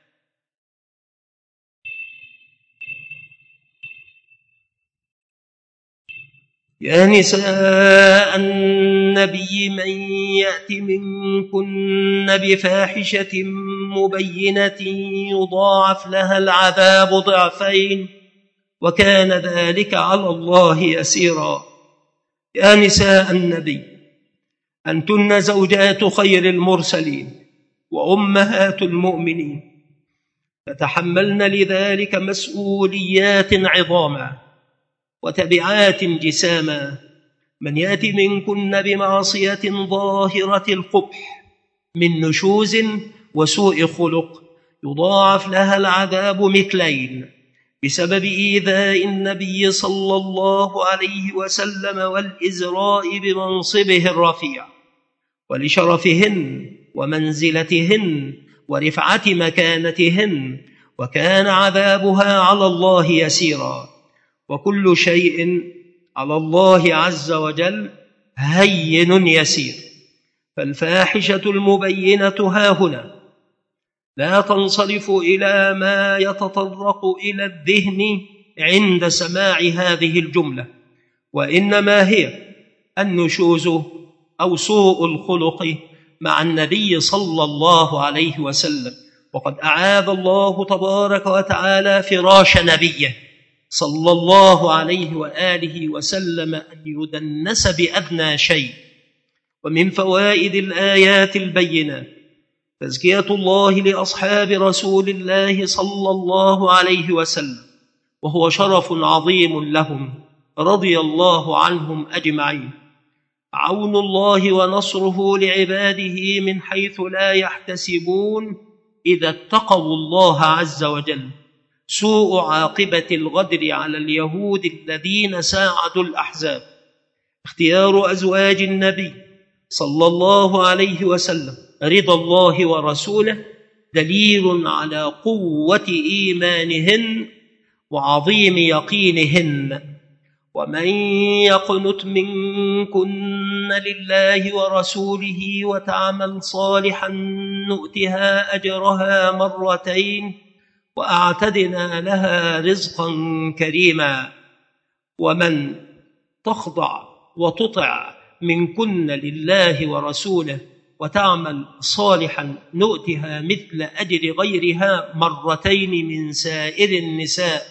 يا نساء النبي من يأت منكن بفاحشة مبينة يضاعف لها العذاب ضعفين وكان ذلك على الله يسيرا. يا نساء النبي أنتن زوجات خير المرسلين وأمهات المؤمنين، تتحملن لذلك مسؤوليات عظاما وتبعات جساما. من يأتي منكن بمعصية ظاهرة القبح من نشوز وسوء خلق يضاعف لها العذاب مثلين بسبب إيذاء النبي صلى الله عليه وسلم والإزراء بمنصبه الرفيع ولشرفهن ومنزلتهن ورفعة مكانتهن، وكان عذابها على الله يسيرا. وكل شيء على الله عز وجل هين يسير، فالفاحشة المبينة هاهنا لا تنصرف إلى ما يتطرق إلى الذهن عند سماع هذه الجملة، وإنما هي النشوز أو سوء الخلق مع النبي صلى الله عليه وسلم. وقد أعاذ الله تبارك وتعالى فراش نبيه صلى الله عليه وآله وسلم أن يدنس بأدنى شيء. ومن فوائد الآيات البينات تزكية الله لأصحاب رسول الله صلى الله عليه وسلم، وهو شرف عظيم لهم رضي الله عنهم أجمعين. عون الله ونصره لعباده من حيث لا يحتسبون إذا اتقوا الله عز وجل. سوء عاقبة الغدر على اليهود الذين ساعدوا الأحزاب. اختيار أزواج النبي صلى الله عليه وسلم رضا الله ورسوله دليل على قوة إيمانهن وعظيم يقينهن. ومن يقنت منكن لله ورسوله وتعمل صالحا نؤتها أجرها مرتين وأعتدنا لها رزقا كريما. ومن تخضع وتطع منكن لله ورسوله وتعمل صالحا نؤتها مثل أجر غيرها مرتين من سائر النساء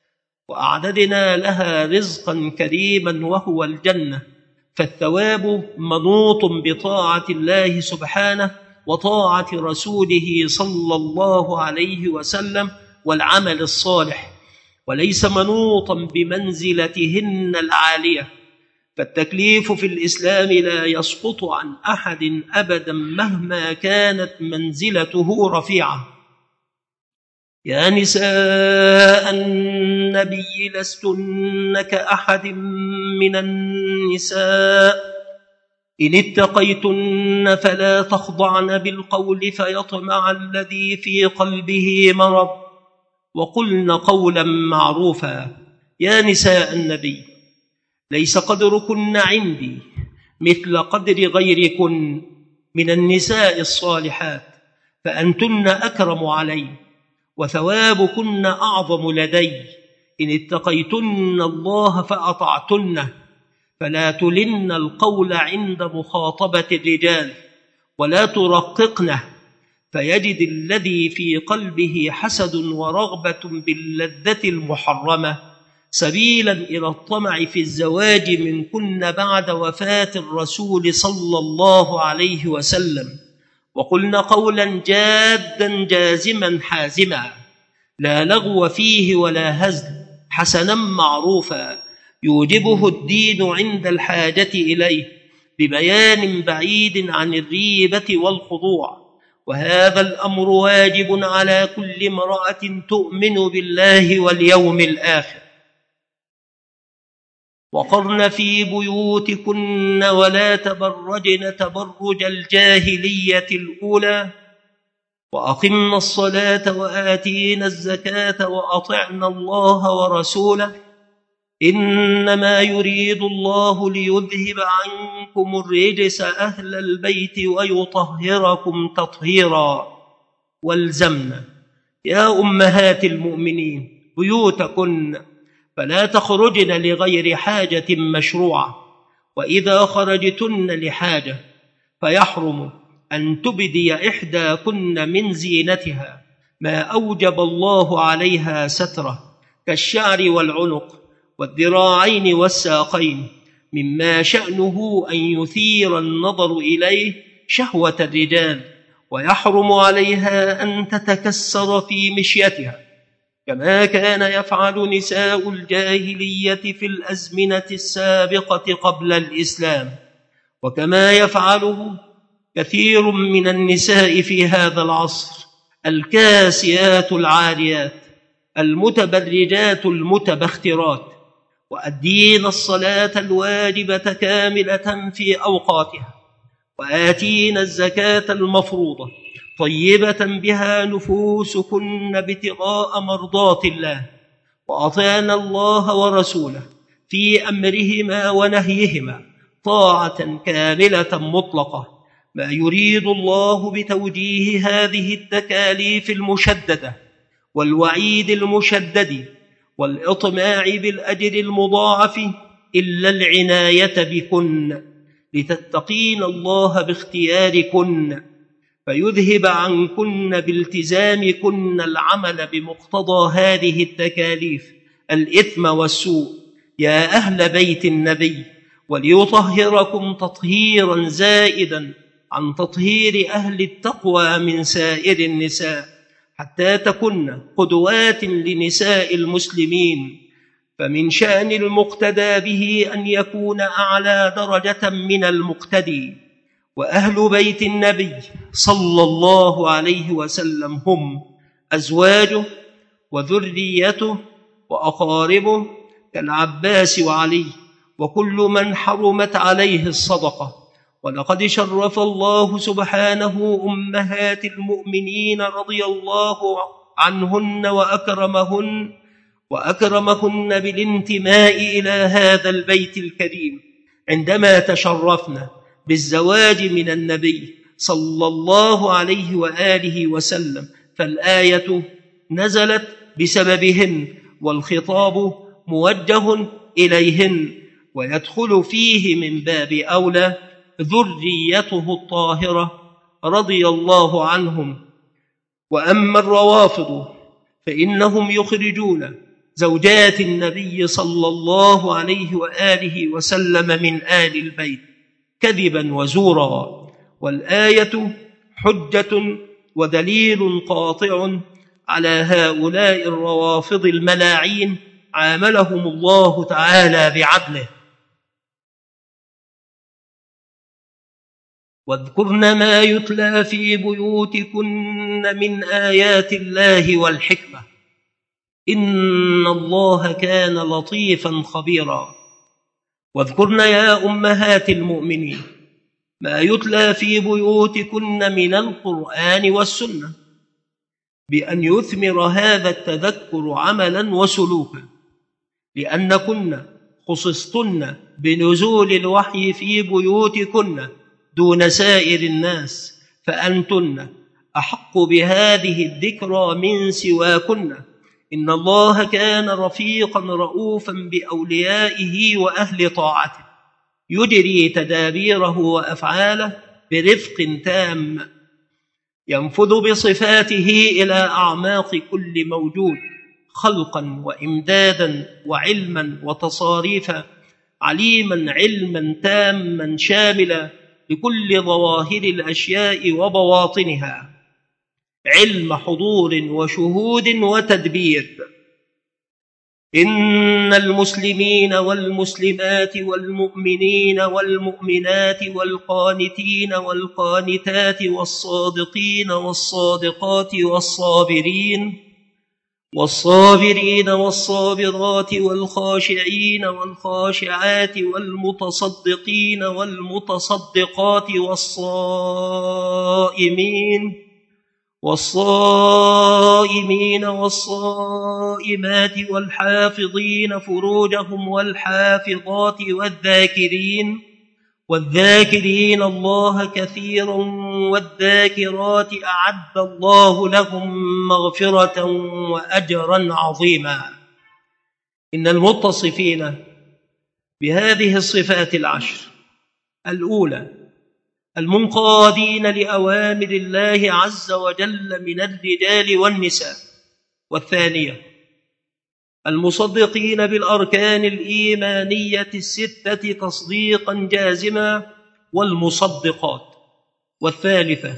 وأعددنا لها رزقا كريما وهو الجنة. فالثواب منوط بطاعة الله سبحانه وطاعة رسوله صلى الله عليه وسلم والعمل الصالح، وليس منوطا بمنزلتهن العالية. فالتكليف في الإسلام لا يسقط عن أحد أبدا مهما كانت منزلته رفيعة. يا نساء النبي لستن كأحد من النساء إن اتقيتن فلا تخضعن بالقول فيطمع الذي في قلبه مرض وقلن قولا معروفا. يا نساء النبي ليس قدركن عندي مثل قدر غيركن من النساء الصالحات، فأنتن أكرم علي وثوابكن أعظم لدي إن اتقيتن الله فأطعتنه، فلا تلن القول عند مخاطبة الرجال ولا ترققنه فيجد الذي في قلبه حسد ورغبة باللذة المحرمة سبيلا إلى الطمع في الزواج منكن بعد وفاة الرسول صلى الله عليه وسلم. وقلنا قولا جادا جازما حازما لا لغو فيه ولا هزل، حسنا معروفا يوجبه الدين عند الحاجة إليه ببيان بعيد عن الريبة والخضوع. وهذا الأمر واجب على كل امرأة تؤمن بالله واليوم الآخر. وقرن في بيوتكن ولا تبرجن تبرج الجاهلية الأولى وأقمنا الصلاة وآتينا الزكاة وأطعنا الله ورسوله إنما يريد الله ليذهب عنكم الرجس أهل البيت ويطهركم تطهيرا. والزمنا يا أمهات المؤمنين بيوتكن فلا تخرجن لغير حاجة مشروعة، وإذا خرجتن لحاجة فيحرم أن تبدي إحداكن من زينتها ما أوجب الله عليها ستره كالشعر والعنق والذراعين والساقين مما شأنه أن يثير النظر إليه شهوة الرجال، ويحرم عليها أن تتكسر في مشيتها كما كان يفعل نساء الجاهلية في الأزمنة السابقة قبل الإسلام، وكما يفعله كثير من النساء في هذا العصر الكاسيات العاريات المتبرجات المتبخترات. وأدين الصلاة الواجبة كاملة في أوقاتها وآتين الزكاة المفروضة طيبة بها نفوسكن ابتغاء مرضات الله، وأطعنا الله ورسوله في أمرهما ونهيهما طاعة كاملة مطلقة. ما يريد الله بتوجيه هذه التكاليف المشددة والوعيد المشدد والإطماع بالأجر المضاعف إلا العناية بكن لتتقين الله باختياركن فيذهب عنكن بالتزامكن العمل بمقتضى هذه التكاليف الإثم والسوء يا أهل بيت النبي، وليطهركم تطهيرا زائدا عن تطهير أهل التقوى من سائر النساء حتى تكن قدوات لنساء المسلمين. فمن شأن المقتدى به أن يكون أعلى درجة من المقتدي، وأهل بيت النبي صلى الله عليه وسلم هم أزواجه وذريته وأقاربه كالعباس وعلي وكل من حرمت عليه الصدقة. ولقد شرف الله سبحانه أمهات المؤمنين رضي الله عنهن وأكرمهن وأكرمهن بالانتماء إلى هذا البيت الكريم عندما تشرفنا بالزواج من النبي صلى الله عليه وآله وسلم، فالآية نزلت بسببهن والخطاب موجه إليهن، ويدخل فيه من باب أولى ذريته الطاهرة رضي الله عنهم. وأما الروافض فإنهم يخرجون زوجات النبي صلى الله عليه وآله وسلم من آل البيت كذبا وزورا، والآية حجة ودليل قاطع على هؤلاء الروافض الملاعين عاملهم الله تعالى بعدله. واذكرن ما يتلى في بيوتكن من آيات الله والحكمة إن الله كان لطيفا خبيرا. واذكرن يا أمهات المؤمنين ما يتلى في بيوتكن من القرآن والسنة بأن يثمر هذا التذكر عملا وسلوكا، لأنكن خصصتن بنزول الوحي في بيوتكن دون سائر الناس، فأنتن أحق بهذه الذكرى من سواكن. إن الله كان رفيقا رؤوفا بأوليائه وأهل طاعته، يجري تدابيره وأفعاله برفق تام، ينفذ بصفاته إلى أعماق كل موجود خلقا وإمدادا وعلما وتصاريفا، عليما علما تاما شاملا لكل ظواهر الأشياء وبواطنها، علم حضور وشهود وتدبير. إن المسلمين والمسلمات والمؤمنين والمؤمنات والقانتين والقانتات والصادقين والصادقات والصابرين والصابرين والصابرات والخاشعين والخاشعات والمتصدقين والمتصدقات والصائمين والصائمين والصائمات والحافظين فروجهم والحافظات والذاكرين والذاكرين الله كثيرا والذاكرات أعد الله لهم مغفرة وأجرا عظيما. إن المتصفين بهذه الصفات العشر: الأولى المنقادين لأوامر الله عز وجل من الرجال والنساء، والثانية المصدقين بالأركان الإيمانية الستة تصديقا جازما والمصدقات، والثالثة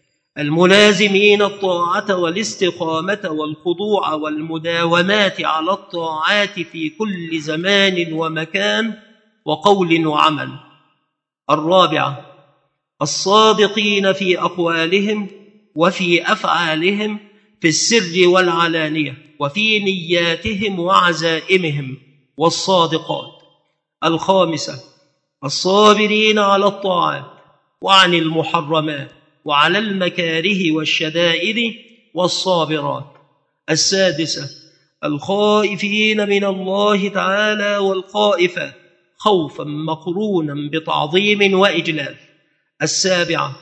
الملازمين الطاعة والاستقامة والخضوع والمداومات على الطاعات في كل زمان ومكان وقول وعمل، الرابعة الصادقين في أقوالهم وفي أفعالهم في السر والعلانية وفي نياتهم وعزائمهم، والصادقات، الخامسة الصابرين على الطاعات وعن المحرمات وعلى المكاره والشدائد، والصابرات، السادسة الخائفين من الله تعالى والخائفات خوفا مقرونا بتعظيم وإجلال، السابعة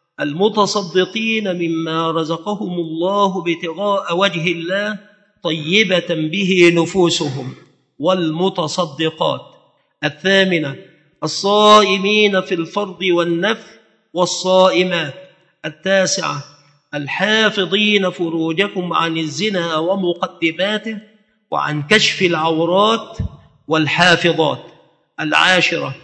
المتصدقين مما رزقهم الله ابتغاء وجه الله طيبة به نفوسهم، والمتصدقات، الثامنة الصائمين في الفرض والنفل، والصائمات، التاسعة الحافظين فروجكم عن الزنا ومقدماته وعن كشف العورات، والحافظات، العاشرة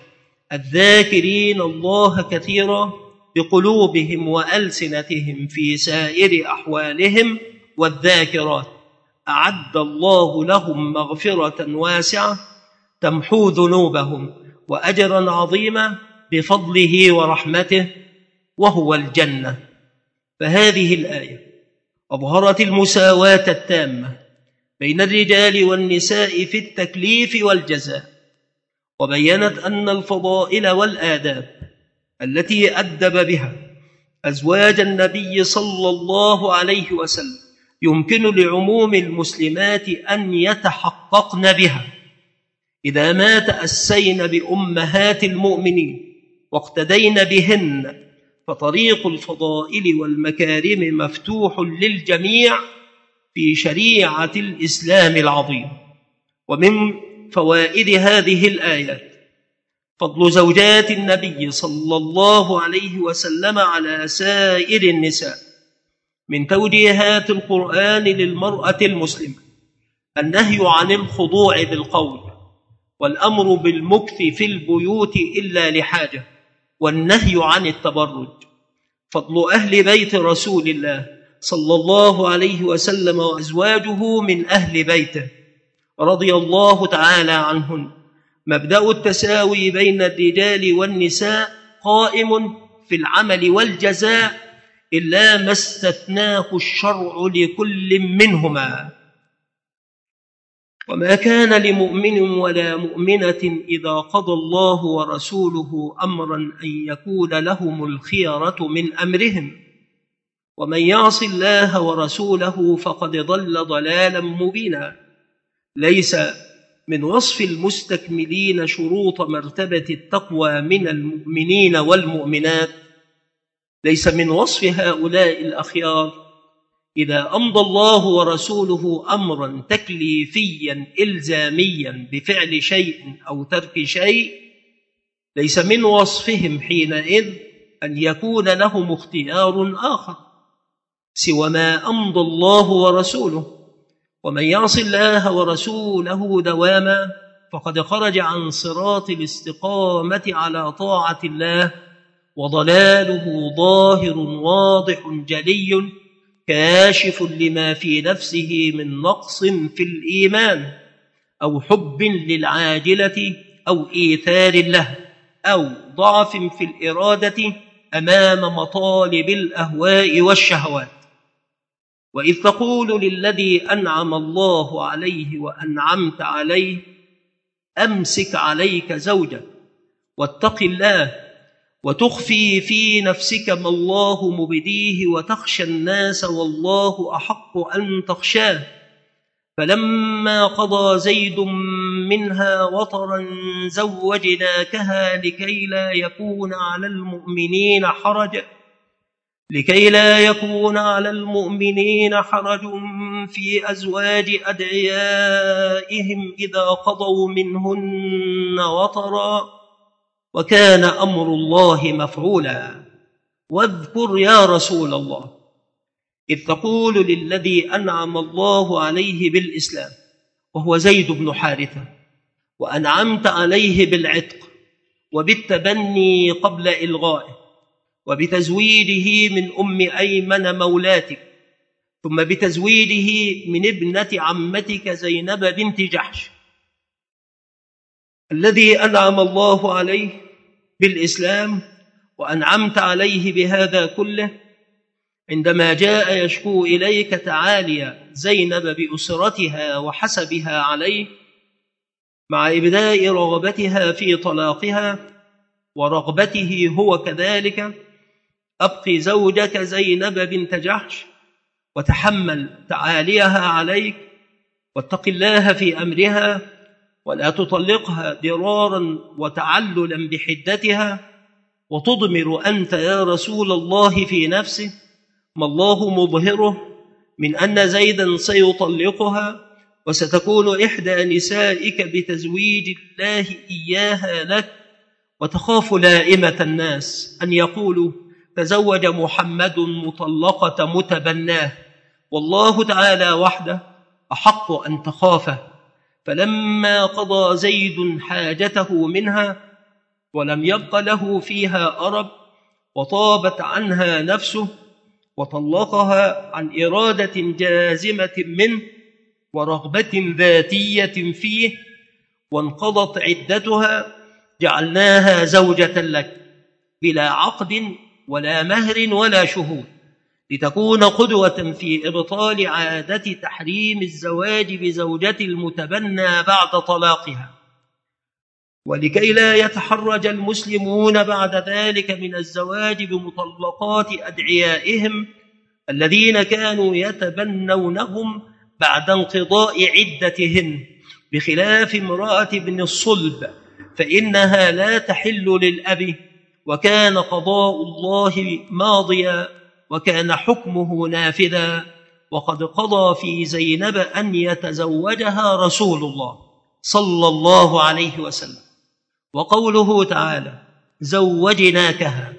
الذاكرين الله كثيرا بقلوبهم وألسنتهم في سائر أحوالهم، والذاكرات أعد الله لهم مغفرة واسعة تمحو ذنوبهم وأجرا عظيما بفضله ورحمته، وهو الجنة. فهذه الآية أظهرت المساواة التامة بين الرجال والنساء في التكليف والجزاء، وبينت أن الفضائل والآداب التي أدب بها أزواج النبي صلى الله عليه وسلم يمكن لعموم المسلمات أن يتحققن بها إذا ما تأسين بأمهات المؤمنين واقتدين بهن، فطريق الفضائل والمكارم مفتوح للجميع في شريعة الإسلام العظيم. ومن فوائد هذه الآيات فضل زوجات النبي صلى الله عليه وسلم على سائر النساء. من توجيهات القرآن للمرأة المسلمة النهي عن الخضوع بالقول، والأمر بالمكث في البيوت إلا لحاجة، والنهي عن التبرج. فضل أهل بيت رسول الله صلى الله عليه وسلم وأزواجه من أهل بيته رضي الله تعالى عنهن. مبدأ التساوي بين الرجال والنساء قائم في العمل والجزاء إلا ما استثناه الشرع لكل منهما. وما كان لمؤمن ولا مؤمنة إذا قضى الله ورسوله أمرا أن يكون لهم الخيرة من أمرهم، ومن يعص الله ورسوله فقد ضل ضلالا مبينا. ليس من وصف المستكملين شروط مرتبة التقوى من المؤمنين والمؤمنات، ليس من وصف هؤلاء الأخيار إذا أمضى الله ورسوله أمرا تكليفيا إلزاميا بفعل شيء أو ترك شيء، ليس من وصفهم حينئذ أن يكون لهم اختيار آخر سوى ما أمضى الله ورسوله. ومن يعص الله ورسوله دواما فقد خرج عن صراط الاستقامة على طاعة الله، وضلاله ظاهر واضح جلي كاشف لما في نفسه من نقص في الإيمان أو حب للعاجلة أو إيثار له أو ضعف في الإرادة أمام مطالب الأهواء والشهوات. وإذ تقول للذي أنعم الله عليه وأنعمت عليه أمسك عليك زوجك واتق الله وتخفي في نفسك ما الله مبديه وتخشى الناس والله أحق أن تخشاه، فلما قضى زيد منها وطرا زوجناكها لكي لا يكون على المؤمنين حرج لكي لا يكون على المؤمنين حرج في أزواج أدعيائهم إذا قضوا منهن وطرا، وكان أمر الله مفعولا. واذكر يا رسول الله إذ تقول للذي أنعم الله عليه بالإسلام وهو زيد بن حارثة، وأنعمت عليه بالعتق وبالتبني قبل إلغائه وبتزويده من أم أيمن مولاتك، ثم بتزويده من ابنة عمتك زينب بنت جحش، الذي أنعم الله عليه بالإسلام وأنعمت عليه بهذا كله، عندما جاء يشكو إليك تعالي زينب بأسرتها وحسبها عليه مع إبداء رغبتها في طلاقها ورغبته هو كذلك، أبقي زوجك زينب بنت جحش وتحمل تعاليها عليك، واتق الله في أمرها ولا تطلقها ضرارا وتعللا بحدتها، وتضمر أنت يا رسول الله في نفسه ما الله مظهره من أن زيدا سيطلقها وستكون إحدى نسائك بتزويج الله إياها لك، وتخاف لائمة الناس أن يقولوا تزوج محمد مطلقة متبناه، والله تعالى وحده أحق أن تخافه. فلما قضى زيد حاجته منها ولم يبق له فيها أرب وطابت عنها نفسه وطلقها عن إرادة جازمة منه ورغبة ذاتية فيه وانقضت عدتها، جعلناها زوجة لك بلا عقد ولا مهر ولا شهود، لتكون قدوة في إبطال عادة تحريم الزواج بزوجة المتبنى بعد طلاقها، ولكي لا يتحرج المسلمون بعد ذلك من الزواج بمطلقات أدعيائهم الذين كانوا يتبنونهم بعد انقضاء عدتهن، بخلاف امرأة ابن الصلب فإنها لا تحل للأب، وكان قضاء الله ماضيا وكان حكمه نافذا، وقد قضى في زينب أن يتزوجها رسول الله صلى الله عليه وسلم. وقوله تعالى زوجناكها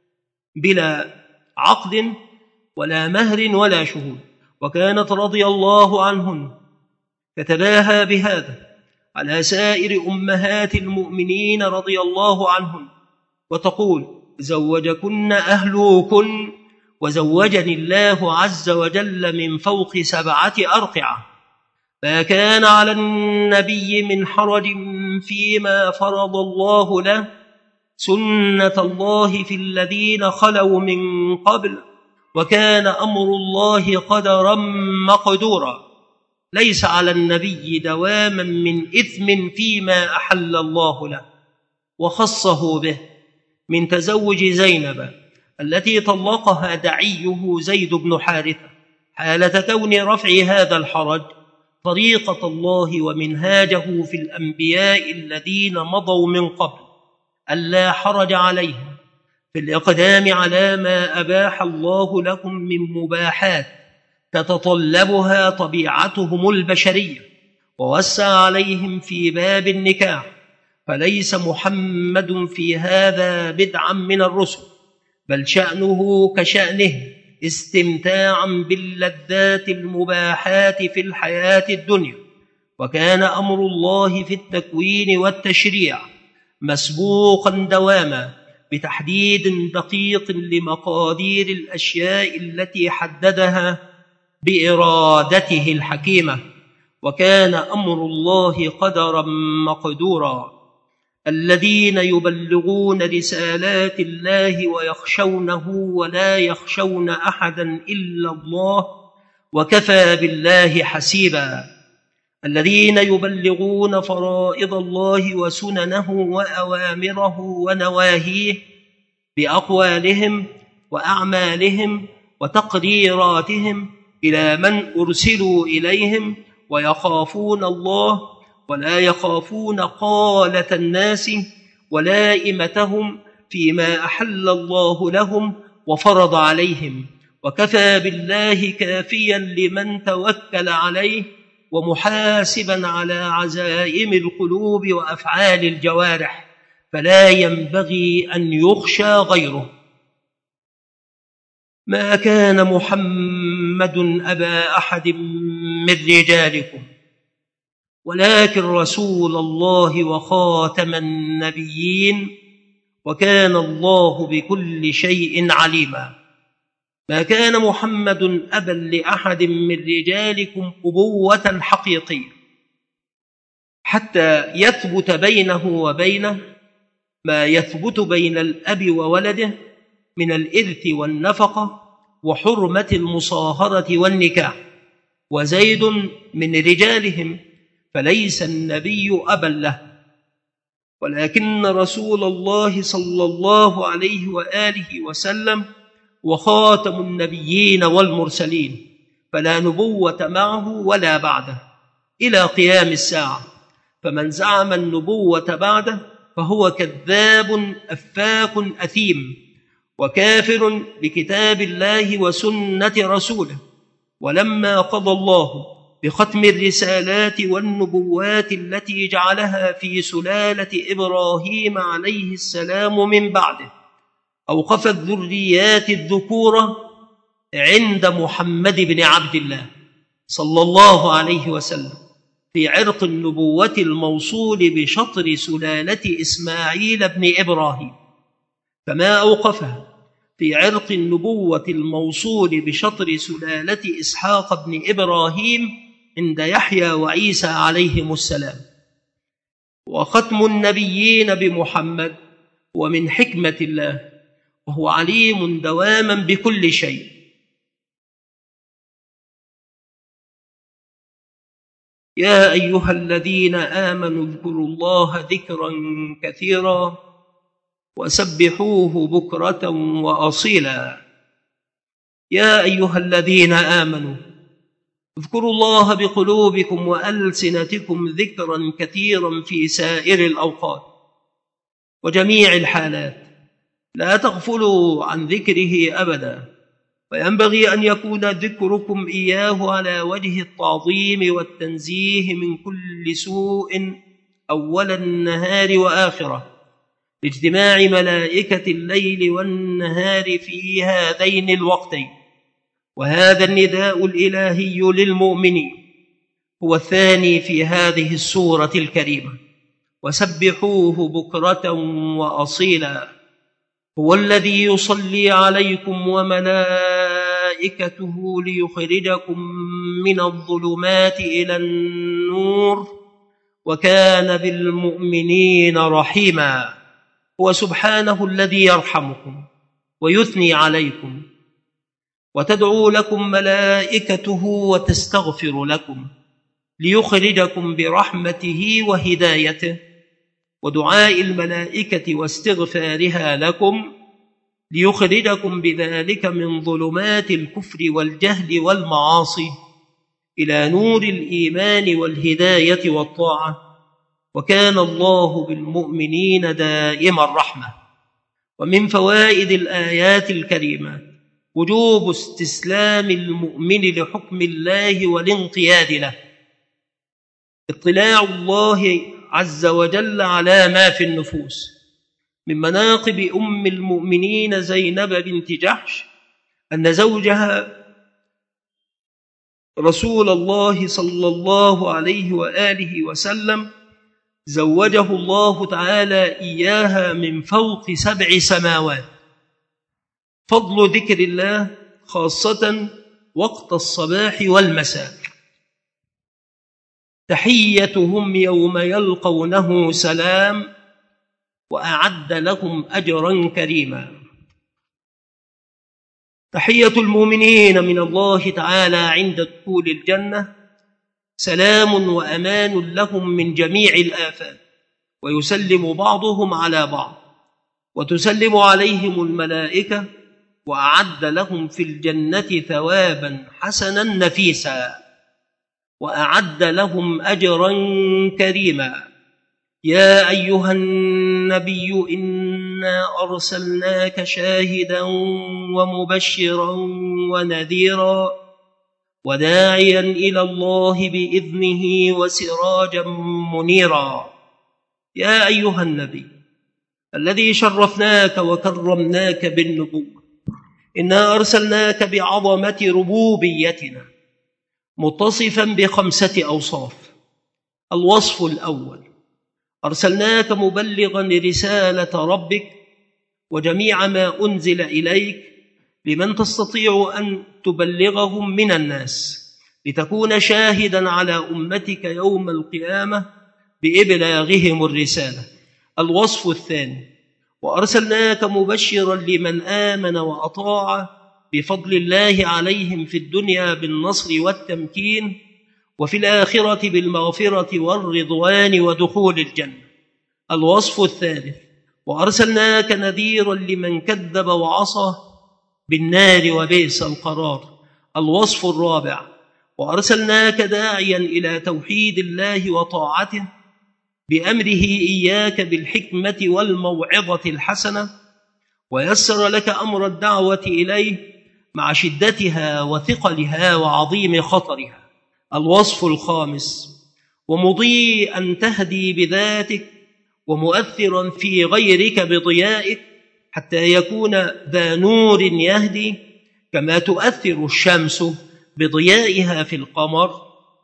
بلا عقد ولا مهر ولا شهود، وكانت رضي الله عنهن تتباهى بهذا على سائر أمهات المؤمنين رضي الله عنهن، وتقول زوجكن أهلكن وزوجني الله عز وجل من فوق سبعة أرقعة، ما كان على النبي من حرج فيما فرض الله له، سنة الله في الذين خلوا من قبل وكان أمر الله قدرا مقدورا. ليس على النبي دواما من إثم فيما أحل الله له وخصه به من تزوج زينب التي طلقها دعيه زيد بن حارثة حالة كون رفع هذا الحرج طريقة الله ومنهاجه في الأنبياء الذين مضوا من قبل ألا حرج عليهم في الإقدام على ما أباح الله لكم من مباحات تتطلبها طبيعتهم البشرية، ووسع عليهم في باب النكاح، فليس محمد في هذا بدعا من الرسل، بل شأنه كشأنه استمتاعا باللذات المباحات في الحياة الدنيا. وكان أمر الله في التكوين والتشريع مسبوقا دواما بتحديد دقيق لمقادير الأشياء التي حددها بإرادته الحكيمة. وكان أمر الله قدرا مقدورا. الذين يبلغون رسالات الله ويخشونه ولا يخشون أحدا إلا الله وكفى بالله حسيبا. الذين يبلغون فرائض الله وسننه وأوامره ونواهيه بأقوالهم وأعمالهم وتقريراتهم إلى من أرسلوا إليهم ويخافون الله ولا يخافون قالة الناس ولائمتهم فيما أحل الله لهم وفرض عليهم. وكفى بالله كافيا لمن توكل عليه ومحاسبا على عزائم القلوب وأفعال الجوارح، فلا ينبغي أن يخشى غيره. ما كان محمد أبا أحد من رجالكم ولكن رسول الله وخاتم النبيين وكان الله بكل شيء عليما. ما كان محمد أبا لأحد من رجالكم أبوة حقيقية حتى يثبت بينه وبينه ما يثبت بين الأب وولده من الإرث والنفقة وحرمة المصاهرة والنكاح، وزيد من رجالهم فليس النبي أبا له، ولكن رسول الله صلى الله عليه وآله وسلم وخاتم النبيين والمرسلين، فلا نبوة معه ولا بعده إلى قيام الساعة. فمن زعم النبوة بعده فهو كذاب أفاك أثيم وكافر بكتاب الله وسنة رسوله. ولما قضى الله بختم الرسالات والنبوات التي جعلها في سلالة إبراهيم عليه السلام من بعده، أوقف الذريات الذكورة عند محمد بن عبد الله صلى الله عليه وسلم في عرق النبوة الموصول بشطر سلالة إسماعيل بن إبراهيم، فما أوقفها في عرق النبوة الموصول بشطر سلالة إسحاق بن إبراهيم عند يحيى وعيسى عليهم السلام. وختم النبيين بمحمد ومن حكمة الله، وهو عليم دواما بكل شيء. يا أيها الذين آمنوا اذكروا الله ذكرا كثيرا وسبحوه بكرة وأصيلا. يا أيها الذين آمنوا اذكروا الله بقلوبكم وألسنتكم ذكرا كثيرا في سائر الأوقات وجميع الحالات، لا تغفلوا عن ذكره أبدا، وينبغي أن يكون ذكركم إياه على وجه التعظيم والتنزيه من كل سوء أول النهار وآخره، لاجتماع ملائكة الليل والنهار في هذين الوقتين. وهذا النداء الإلهي للمؤمنين هو الثاني في هذه السورة الكريمة. وسبحوه بكرة وأصيلا. هو الذي يصلي عليكم وملائكته ليخرجكم من الظلمات إلى النور وكان بالمؤمنين رحيما. هو سبحانه الذي يرحمكم ويثني عليكم، وتدعو لكم ملائكته وتستغفر لكم ليخرجكم برحمته وهدايته، ودعاء الملائكة واستغفارها لكم ليخرجكم بذلك من ظلمات الكفر والجهل والمعاصي إلى نور الإيمان والهداية والطاعة، وكان الله بالمؤمنين دائما رحمة. ومن فوائد الآيات الكريمة وجوب استسلام المؤمن لحكم الله والانقياد له، اطلاع الله عز وجل على ما في النفوس. من مناقب أم المؤمنين زينب بنت جحش أن زوجها رسول الله صلى الله عليه وآله وسلم زوجه الله تعالى إياها من فوق سبع سماوات. فضل ذكر الله خاصة وقت الصباح والمساء. تحيتهم يوم يلقونه سلام وأعد لهم أجرا كريما. تحية المؤمنين من الله تعالى عند دخول الجنة سلام وأمان لهم من جميع الآفات، ويسلم بعضهم على بعض، وتسلم عليهم الملائكة، وأعد لهم في الجنة ثوابا حسنا نفيسا، وأعد لهم أجرا كريما. يا أيها النبي إنا أرسلناك شاهدا ومبشرا ونذيرا وداعيا إلى الله بإذنه وسراجا منيرا. يا أيها النبي الذي شرفناك وكرمناك بالنبوة، إنا أرسلناك بعظمة ربوبيتنا متصفا بخمسة أوصاف. الوصف الأول: أرسلناك مبلغا لرسالة ربك وجميع ما أنزل إليك لمن تستطيع أن تبلغهم من الناس، لتكون شاهدا على أمتك يوم القيامة بإبلاغهم الرسالة. الوصف الثاني: وأرسلناك مبشرا لمن آمن وأطاع بفضل الله عليهم في الدنيا بالنصر والتمكين، وفي الآخرة بالمغفرة والرضوان ودخول الجنة. الوصف الثالث: وأرسلناك نذيرا لمن كذب وعصى بالنار وبئس القرار. الوصف الرابع: وأرسلناك داعيا إلى توحيد الله وطاعته بأمره إياك بالحكمة والموعظة الحسنة، ويسر لك أمر الدعوة إليه مع شدتها وثقلها وعظيم خطرها. الوصف الخامس: ومضيئا تهدي بذاتك ومؤثرا في غيرك بضيائك حتى يكون ذا نور يهدي كما تؤثر الشمس بضيائها في القمر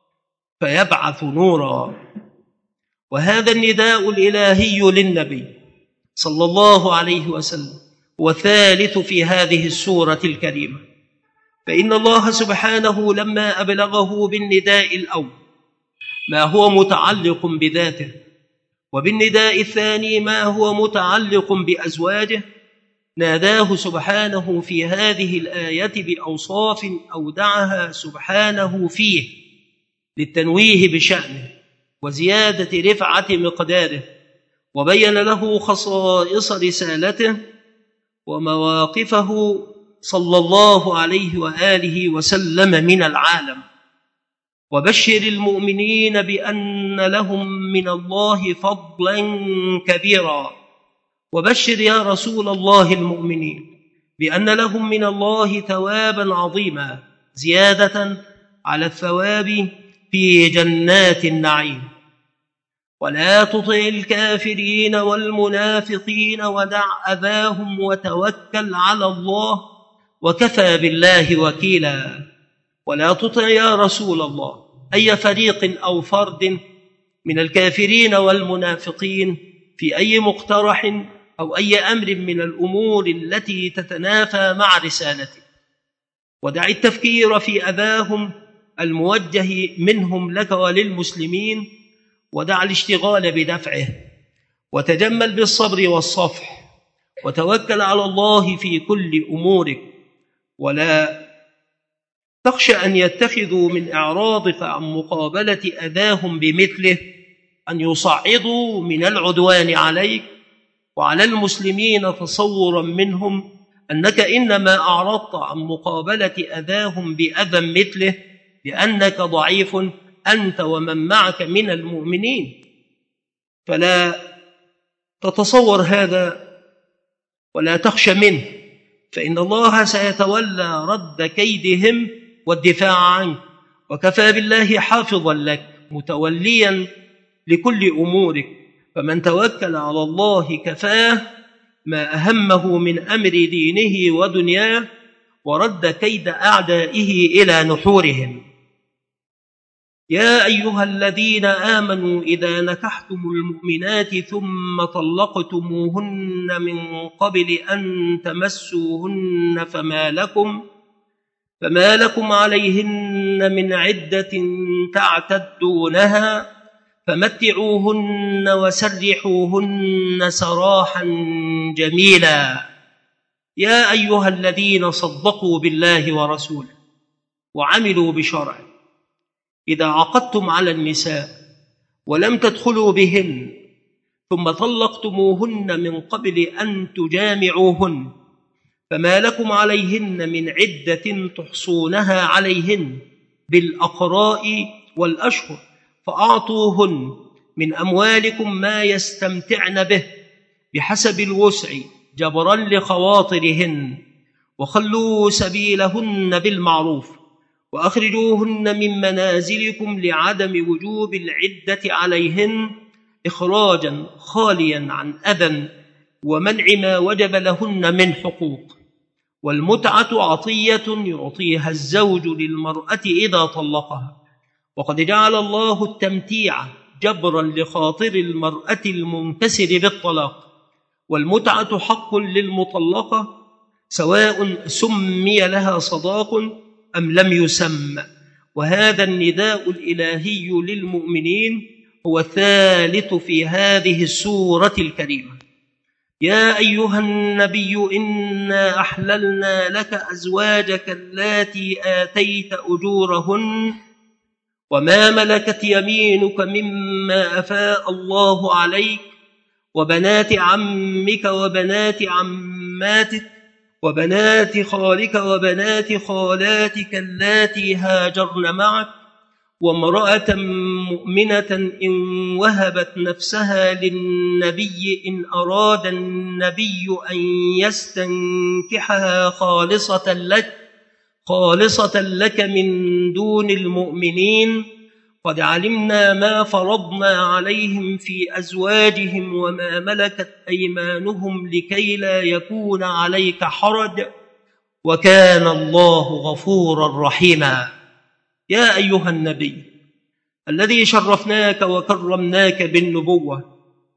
فيبعث نورا. وهذا النداء الإلهي للنبي صلى الله عليه وسلم هو الثالث في هذه السورة الكريمة، فإن الله سبحانه لما أبلغه بالنداء الأول ما هو متعلق بذاته، وبالنداء الثاني ما هو متعلق بأزواجه، ناداه سبحانه في هذه الآية بأوصاف أودعها سبحانه فيه للتنويه بشأنه وزيادة رفعة مقداره، وبين له خصائص رسالته ومواقفه صلى الله عليه وآله وسلم من العالم. وبشر المؤمنين بأن لهم من الله فضلا كبيرا. وبشر يا رسول الله المؤمنين بأن لهم من الله ثوابا عظيما زيادة على الثواب في جنات النعيم. ولا تطع الكافرين والمنافقين ودع أذاهم وتوكل على الله وكفى بالله وكيلا. ولا تطع يا رسول الله أي فريق أو فرد من الكافرين والمنافقين في أي مقترح أو أي أمر من الأمور التي تتنافى مع رسالته، ودع التفكير في أذاهم الموجه منهم لك وللمسلمين، ودع الاشتغال بدفعه، وتجمل بالصبر والصفح، وتوكل على الله في كل أمورك، ولا تخشى أن يتخذوا من إعراضك عن مقابلة أذاهم بمثله أن يصعدوا من العدوان عليك وعلى المسلمين تصورا منهم أنك إنما أعرضت عن مقابلة أذاهم بأذى مثله لأنك ضعيف أنت ومن معك من المؤمنين. فلا تتصور هذا ولا تخشى منه، فإن الله سيتولى رد كيدهم والدفاع عنك، وكفى بالله حافظا لك متوليا لكل أمورك. فمن توكل على الله كفاه ما أهمه من أمر دينه ودنياه، ورد كيد أعدائه إلى نحورهم. يا أيها الذين آمنوا إذا نكحتم المؤمنات ثم طلقتموهن من قبل أن تمسوهن فما لكم فما لكم عليهن من عدة تعتدونها فمتعوهن وسرحوهن سراحا جميلا. يا أيها الذين صدقوا بالله ورسوله وعملوا بشرعه، إذا عقدتم على النساء ولم تدخلوا بهن ثم طلقتموهن من قبل أن تجامعوهن فما لكم عليهن من عدة تحصونها عليهن بالأقراء والأشهر، فأعطوهن من أموالكم ما يستمتعن به بحسب الوسع جبرا لخواطرهن، وخلوا سبيلهن بالمعروف، وأخرجوهن من منازلكم لعدم وجوب العدة عليهن إخراجا خاليا عن أذى ومنع ما وجب لهن من حقوق. والمتعة عطية يعطيها الزوج للمرأة إذا طلقها، وقد جعل الله التمتيع جبرا لخاطر المرأة المنكسر بالطلاق. والمتعة حق للمطلقة سواء سمي لها صداق أم لم يسم، وهذا النداء الإلهي للمؤمنين هو الثالث في هذه السورة الكريمة. يا أيها النبي إنا أحللنا لك أزواجك اللاتي آتيت أجورهن وما ملكت يمينك مما أفاء الله عليك وبنات عمك وبنات عماتك وبنات خالك وبنات خالاتك اللاتي هاجرن معك وامرأة مؤمنة إن وهبت نفسها للنبي إن أراد النبي أن يستنكحها خالصة لك خالصة لك من دون المؤمنين. قد علمنا ما فرضنا عليهم في أزواجهم وما ملكت أيمانهم لكي لا يكون عليك حرج، وكان الله غفورا رحيما. يا أيها النبي الذي شرفناك وكرمناك بالنبوة،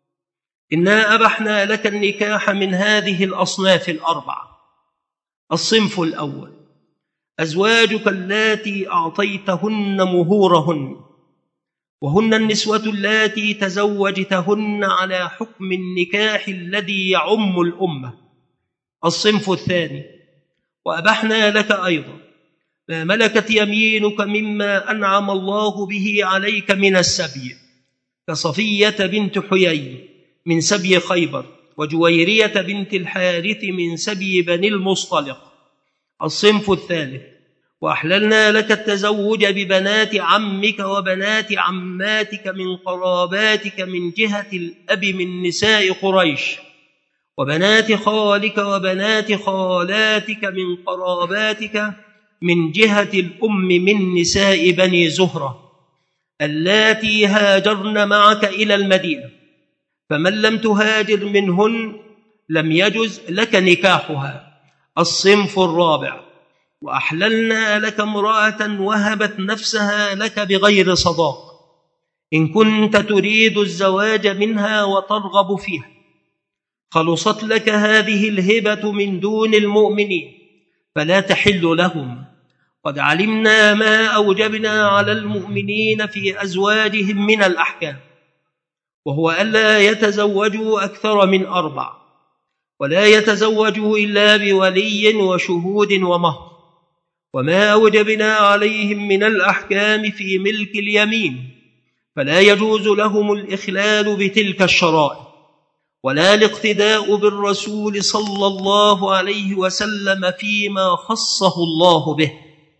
إنا أبحنا لك النكاح من هذه الأصناف الأربعة. الصنف الأول: أزواجك اللاتي أعطيتهن مهورهن، وهن النسوة اللاتي تزوجتهن على حكم النكاح الذي يعم الأمة. الصنف الثاني: وأبحنا لك أيضا ما ملكت يمينك مما أنعم الله به عليك من السبي، كصفية بنت حيي من سبي خيبر، وجويرية بنت الحارث من سبي بني المصطلق. الصنف الثالث: وأحللنا لك التزوج ببنات عمك وبنات عماتك من قراباتك من جهة الأب من نساء قريش، وبنات خالك وبنات خالاتك من قراباتك من جهة الأم من نساء بني زهرة اللاتي هاجرن معك إلى المدينة، فمن لم تهاجر منهن لم يجز لك نكاحها. الصنف الرابع: وأحللنا لك امرأة وهبت نفسها لك بغير صداق، إن كنت تريد الزواج منها وترغب فيها، خلصت لك هذه الهبة من دون المؤمنين فلا تحل لهم. قد علمنا ما أوجبنا على المؤمنين في أزواجهم من الأحكام، وهو ألا يتزوجوا أكثر من أربع، ولا يتزوجوا إلا بولي وشهود ومهر، وما أوجبنا عليهم من الأحكام في ملك اليمين، فلا يجوز لهم الإخلال بتلك الشرائع، ولا الاقتداء بالرسول صلى الله عليه وسلم فيما خصه الله به.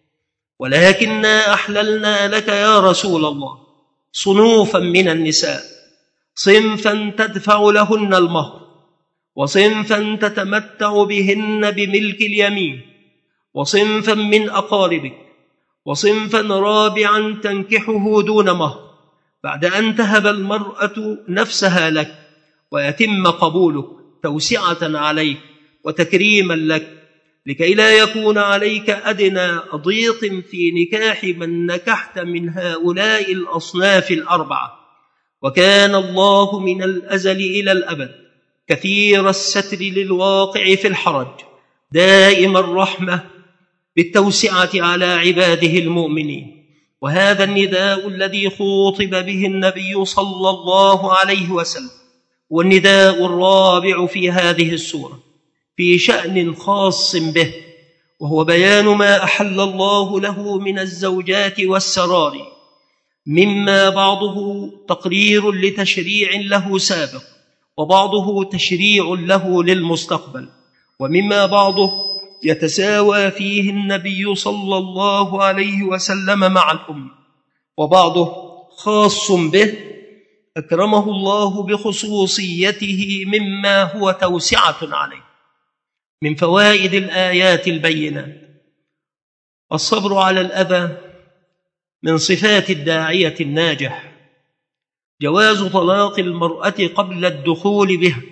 ولكننا أحللنا لك يا رسول الله صنوفا من النساء، صنفا تدفع لهن المهر، وصنفا تتمتع بهن بملك اليمين، وصنفا من أقاربك، وصنفا رابعا تنكحه دون مهر بعد أن تهب المرأة نفسها لك ويتم قبولك توسعة عليك وتكريما لك، لكي لا يكون عليك أدنى ضيق في نكاح من نكحت من هؤلاء الأصناف الأربعة. وكان الله من الأزل إلى الأبد كثير الستر للواقع في الحرج، دائم الرحمة بالتوسعة على عباده المؤمنين. وهذا النداء الذي خوطب به النبي صلى الله عليه وسلم والنداء الرابع في هذه السورة في شأن خاص به، وهو بيان ما أحل الله له من الزوجات والسرار، مما بعضه تقرير لتشريع له سابق، وبعضه تشريع له للمستقبل، ومما بعضه يتساوى فيه النبي صلى الله عليه وسلم مع الأمة، وبعضه خاص به أكرمه الله بخصوصيته مما هو توسعة عليه. من فوائد الآيات البينات: الصبر على الأذى من صفات الداعية الناجح، جواز طلاق المرأة قبل الدخول بها،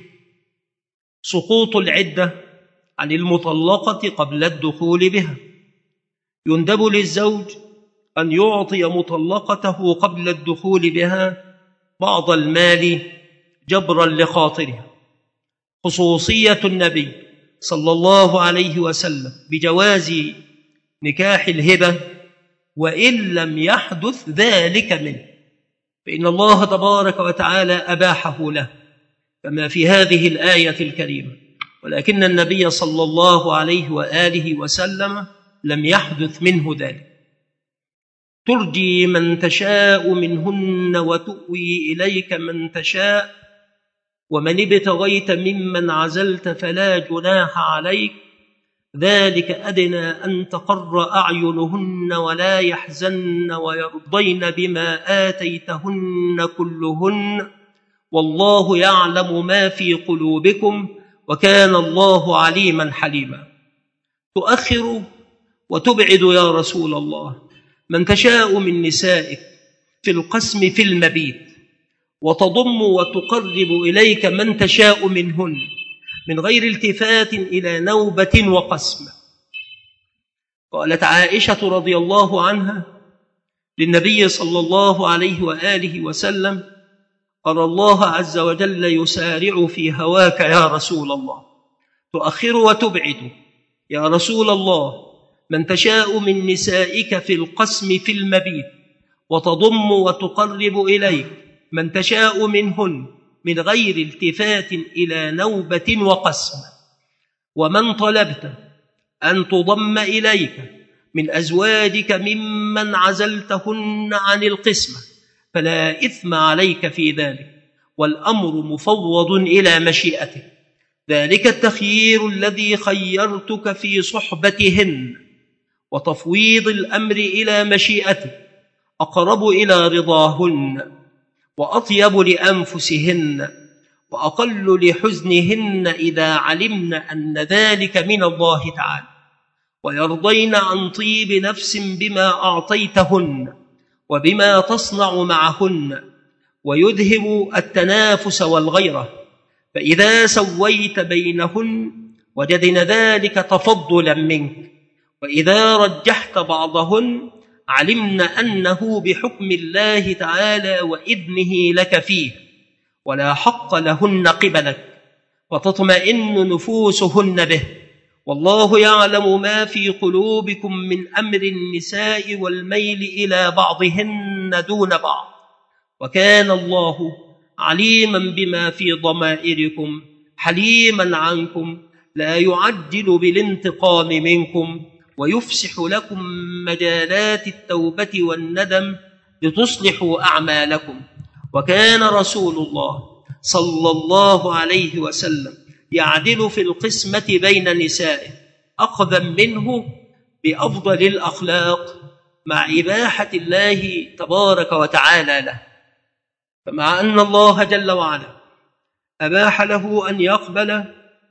سقوط العدة عن المطلقة قبل الدخول بها، يندب للزوج أن يعطي مطلقته قبل الدخول بها بعض المال جبرا لخاطرها، خصوصية النبي صلى الله عليه وسلم بجواز نكاح الهبة وإن لم يحدث ذلك منه، فإن الله تبارك وتعالى أباحه له كما في هذه الآية الكريمة، ولكن النبي صلى الله عليه وآله وسلم لم يحدث منه ذلك. ترجي من تشاء منهن وتؤوي إليك من تشاء، ومن ابتغيت ممن عزلت فلا جناح عليك، ذلك أدنى أن تقر أعينهن ولا يحزن ويرضين بما آتيتهن كلهن، والله يعلم ما في قلوبكم وكان الله عليما حليما. تؤخر وتبعد يا رسول الله من تشاء من نسائك في القسم في المبيت، وتضم وتقرب إليك من تشاء منهن من غير التفات إلى نوبة وقسم. قالت عائشة رضي الله عنها للنبي صلى الله عليه وآله وسلم: أرى الله عز وجل يسارع في هواك يا رسول الله، تؤخر وتبعد يا رسول الله من تشاء من نسائك في القسم في المبيت، وتضم وتقرب إليك من تشاء منهن من غير التفات إلى نوبة وقسم. ومن طلبت أن تضم إليك من أزواجك ممن عزلتهن عن القسمة فلا إثم عليك في ذلك، والأمر مفوض إلى مشيئته، ذلك التخيير الذي خيرتك في صحبتهن، وتفويض الأمر إلى مشيئته أقرب إلى رضاهن وأطيب لأنفسهن وأقل لحزنهن إذا علمن أن ذلك من الله تعالى، ويرضين عن طيب نفس بما أعطيتهن وبما تصنع معهن، ويذهب التنافس والغيرة، فإذا سويت بينهن وجدن ذلك تفضلا منك، وإذا رجحت بعضهن علمن أنه بحكم الله تعالى وإذنه لك فيه، ولا حق لهن قبلك، وتطمئن نفوسهن به، والله يعلم ما في قلوبكم من أمر النساء والميل إلى بعضهن دون بعض، وكان الله عليما بما في ضمائركم حليما عنكم لا يعجل بالانتقام منكم ويفسح لكم مجالات التوبة والندم لتصلحوا أعمالكم. وكان رسول الله صلى الله عليه وسلم يعدل في القسمة بين نسائه أخذا منه بأفضل الأخلاق مع إباحة الله تبارك وتعالى له. فمع أن الله جل وعلا أباح له أن يقبل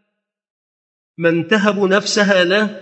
من تهب نفسها له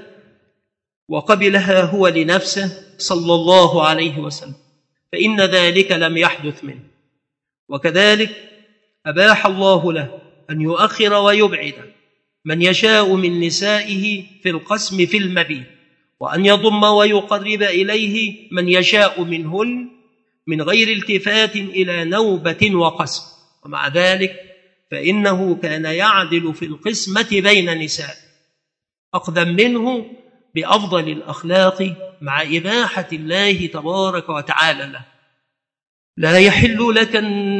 وقبلها هو لنفسه صلى الله عليه وسلم، فإن ذلك لم يحدث منه. وكذلك أباح الله له أن يؤخر ويبعد من يشاء من نسائه في القسم في المبيت، وأن يضم ويقرب إليه من يشاء منهن من غير التفات إلى نوبة وقسم. ومع ذلك فإنه كان يعدل في القسمة بين نسائه أخذا منه بأفضل الأخلاق مع إباحة الله تبارك وتعالى له. لا يحل لك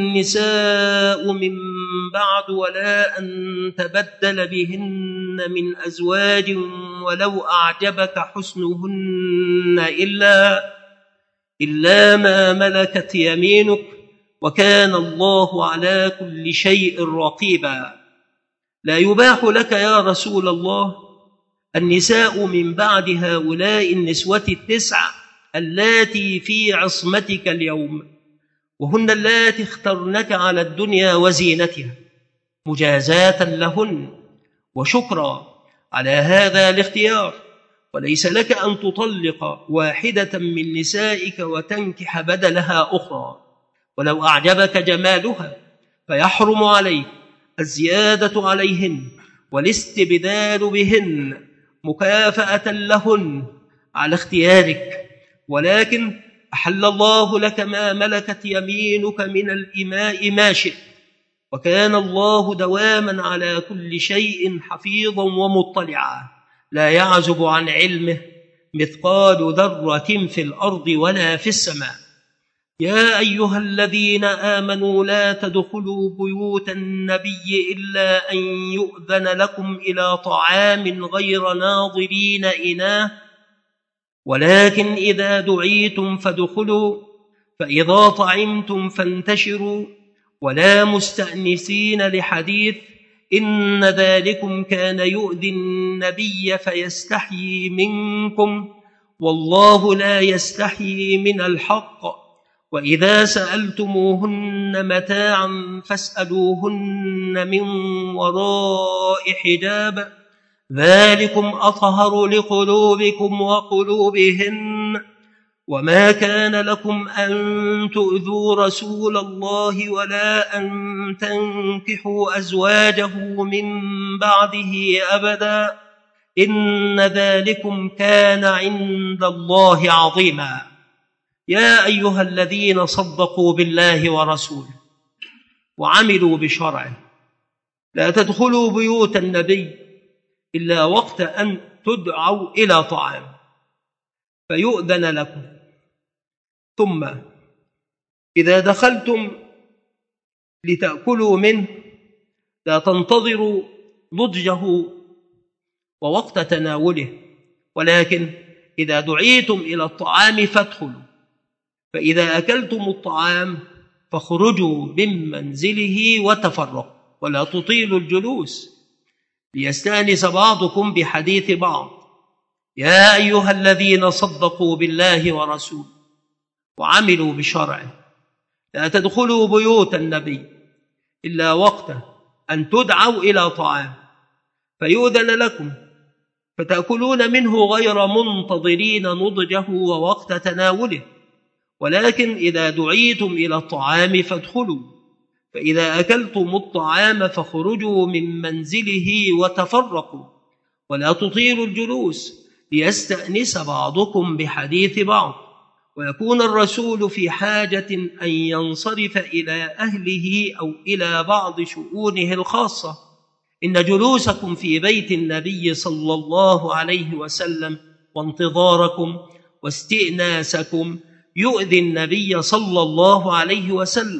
النساء من بعد ولا أن تبدل بهن من أزواج ولو أعجبك حسنهن إلا, إلا ما ملكت يمينك وكان الله على كل شيء رقيبا. لا يباح لك يا رسول الله النساء من بعد هؤلاء النسوة التسع اللاتي في عصمتك اليوم، وهن اللاتي اخترنك على الدنيا وزينتها مجازاة لهن وشكرا على هذا الاختيار. وليس لك أن تطلق واحدة من نسائك وتنكح بدلها أخرى ولو أعجبك جمالها، فيحرم عليك الزيادة عليهن والاستبدال بهن مكافأة لهن على اختيارك. ولكن أحل الله لك ما ملكت يمينك من الإماء ما شئت، وكان الله دواما على كل شيء حفيظا ومطلعا، لا يعزب عن علمه مثقال ذرة في الأرض ولا في السماء. يا أيها الذين آمنوا لا تدخلوا بيوت النبي إلا أن يؤذن لكم إلى طعام غير ناظرين إناه، ولكن إذا دعيتم فادخلوا، فإذا طعمتم فانتشروا ولا مستأنسين لحديث، إن ذلكم كان يؤذي النبي فيستحيي منكم والله لا يستحيي من الحق. وإذا سألتموهن متاعا فاسألوهن من وراء حجاب ذلكم أطهر لقلوبكم وقلوبهن. وما كان لكم أن تؤذوا رسول الله ولا أن تنكحوا أزواجه من بعده أبدا إن ذلكم كان عند الله عظيما. يا أيها الذين صدقوا بالله ورسوله وعملوا بشرعه لا تدخلوا بيوت النبي إلا وقت أن تدعوا إلى طعام فيؤذن لكم، ثم إذا دخلتم لتأكلوا منه لا تنتظروا نضجه ووقت تناوله، ولكن إذا دعيتم إلى الطعام فادخلوا، فإذا أكلتم الطعام فاخرجوا من منزله وتفرقوا ولا تطيلوا الجلوس ليستأنس بعضكم بحديث بعض. يا أيها الذين صدقوا بالله ورسوله وعملوا بشرعه لا تدخلوا بيوت النبي إلا وقت أن تدعوا إلى طعام فيؤذن لكم فتأكلون منه غير منتظرين نضجه ووقت تناوله، ولكن إذا دعيتم إلى الطعام فادخلوا، فإذا أكلتم الطعام فاخرجوا من منزله وتفرقوا ولا تطيلوا الجلوس ليستأنس بعضكم بحديث بعض، ويكون الرسول في حاجة أن ينصرف إلى أهله أو إلى بعض شؤونه الخاصة. إن جلوسكم في بيت النبي صلى الله عليه وسلم وانتظاركم واستئناسكم يؤذي النبي صلى الله عليه وسلم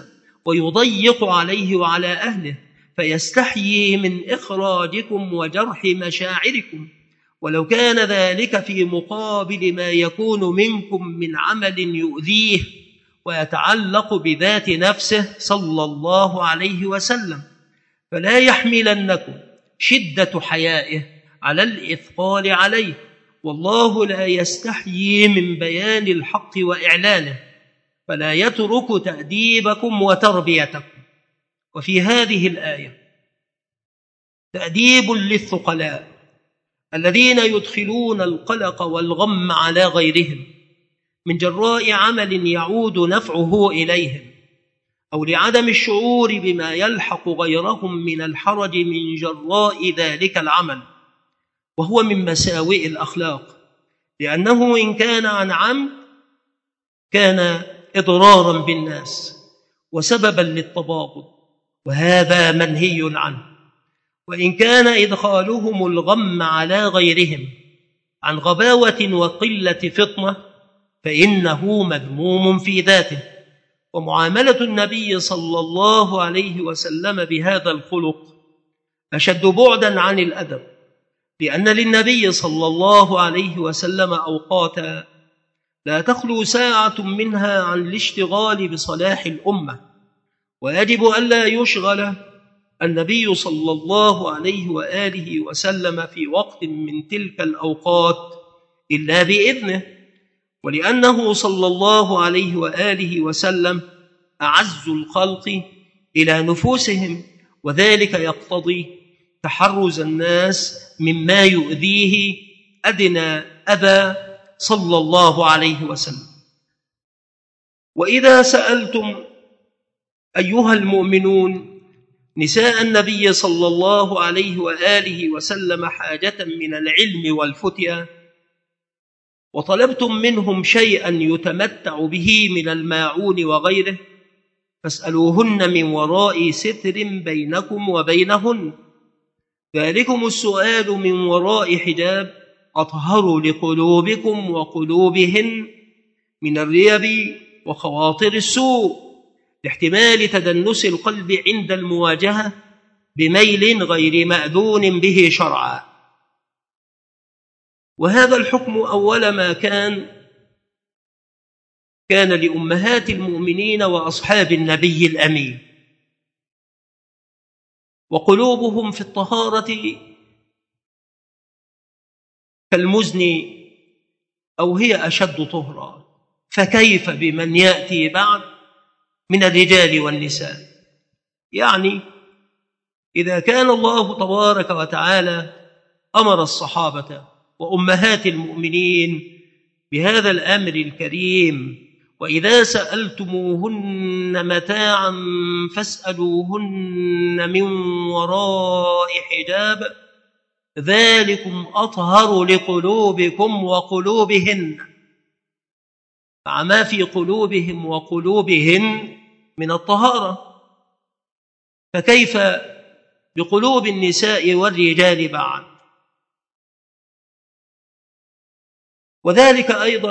ويضيق عليه وعلى أهله، فيستحيي من إخراجكم وجرح مشاعركم، ولو كان ذلك في مقابل ما يكون منكم من عمل يؤذيه ويتعلق بذات نفسه صلى الله عليه وسلم، فلا يحملنكم شدة حيائه على الإثقال عليه، والله لا يستحيي من بيان الحق وإعلانه، فلا يترك تأديبكم وتربيتكم. وفي هذه الآية تأديب للثقلاء الذين يدخلون القلق والغم على غيرهم من جراء عمل يعود نفعه إليهم، أو لعدم الشعور بما يلحق غيرهم من الحرج من جراء ذلك العمل، وهو من مساوئ الأخلاق، لأنه إن كان عن عمد كان إضرارا بالناس وسببا للتباغض، وهذا منهي عنه. وإن كان إدخالهم الغم على غيرهم عن غباوة وقلة فطنة فإنه مذموم في ذاته. ومعاملة النبي صلى الله عليه وسلم بهذا الخلق أشد بعدا عن الأدب، لأن للنبي صلى الله عليه وسلم أوقاتا لا تخلو ساعة منها عن الاشتغال بصلاح الأمة، ويجب ألا يشغل النبي صلى الله عليه وآله وسلم في وقت من تلك الأوقات إلا بإذنه، ولأنه صلى الله عليه وآله وسلم أعز الخلق إلى نفوسهم، وذلك يقتضي تحرز الناس مما يؤذيه أدنى أذى صلى الله عليه وسلم. وإذا سألتم أيها المؤمنون نساء النبي صلى الله عليه وآله وسلم حاجة من العلم والفتيا، وطلبتم منهم شيئا يتمتع به من الماعون وغيره، فاسألوهن من وراء ستر بينكم وبينهن، ذلكم السؤال من وراء حجاب أطهر لقلوبكم وقلوبهن من الريب وخواطر السوء، لاحتمال تدنس القلب عند المواجهة بميل غير مأذون به شرعا. وهذا الحكم أول ما كان كان لأمهات المؤمنين وأصحاب النبي الأمين، وقلوبهم في الطهارة كالمزن أو هي أشد طهرا، فكيف بمن يأتي بعد من الرجال والنساء؟ يعني إذا كان الله تبارك وتعالى أمر الصحابة وأمهات المؤمنين بهذا الأمر الكريم: وإذا سألتموهن متاعا فاسألوهن من وراء حجاب ذلكم أطهر لقلوبكم وقلوبهن، مع ما في قلوبهم وقلوبهن من الطهارة، فكيف بقلوب النساء والرجال بعد؟ وذلك أيضا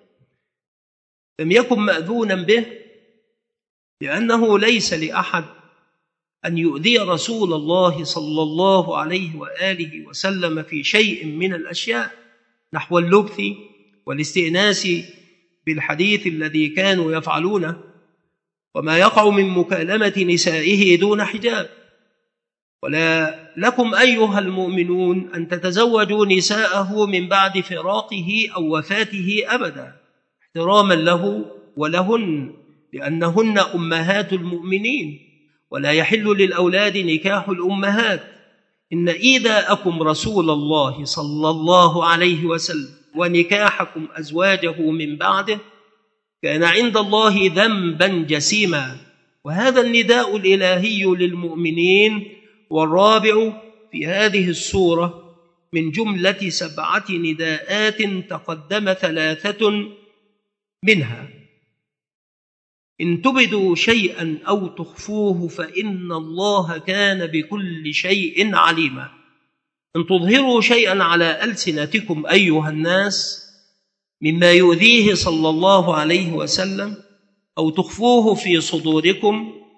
لم يكن مأذونا به، لأنه ليس لأحد أن يؤذي رسول الله صلى الله عليه وآله وسلم في شيء من الأشياء نحو اللبث والاستئناس بالحديث الذي كانوا يفعلونه، وما يقع من مكالمة نسائه دون حجاب. ولا لكم أيها المؤمنون أن تتزوجوا نساءه من بعد فراقه أو وفاته أبدا، احتراما له ولهن، لأنهن أمهات المؤمنين، ولا يحل للأولاد نكاح الأمهات. إن إيذاءكم رسول الله صلى الله عليه وسلم ونكاحكم أزواجه من بعده كان عند الله ذنبا جسيما. وهذا النداء الإلهي للمؤمنين والرابع في هذه السورة من جملة سبعة نداءات تقدم ثلاثة منها: إن تبدوا شيئا أو تخفوه فإن الله كان بكل شيء عليما. إن تظهروا شيئا على ألسنتكم أيها الناس مما يؤذيه صلى الله عليه وسلم، أو تخفوه في صدوركم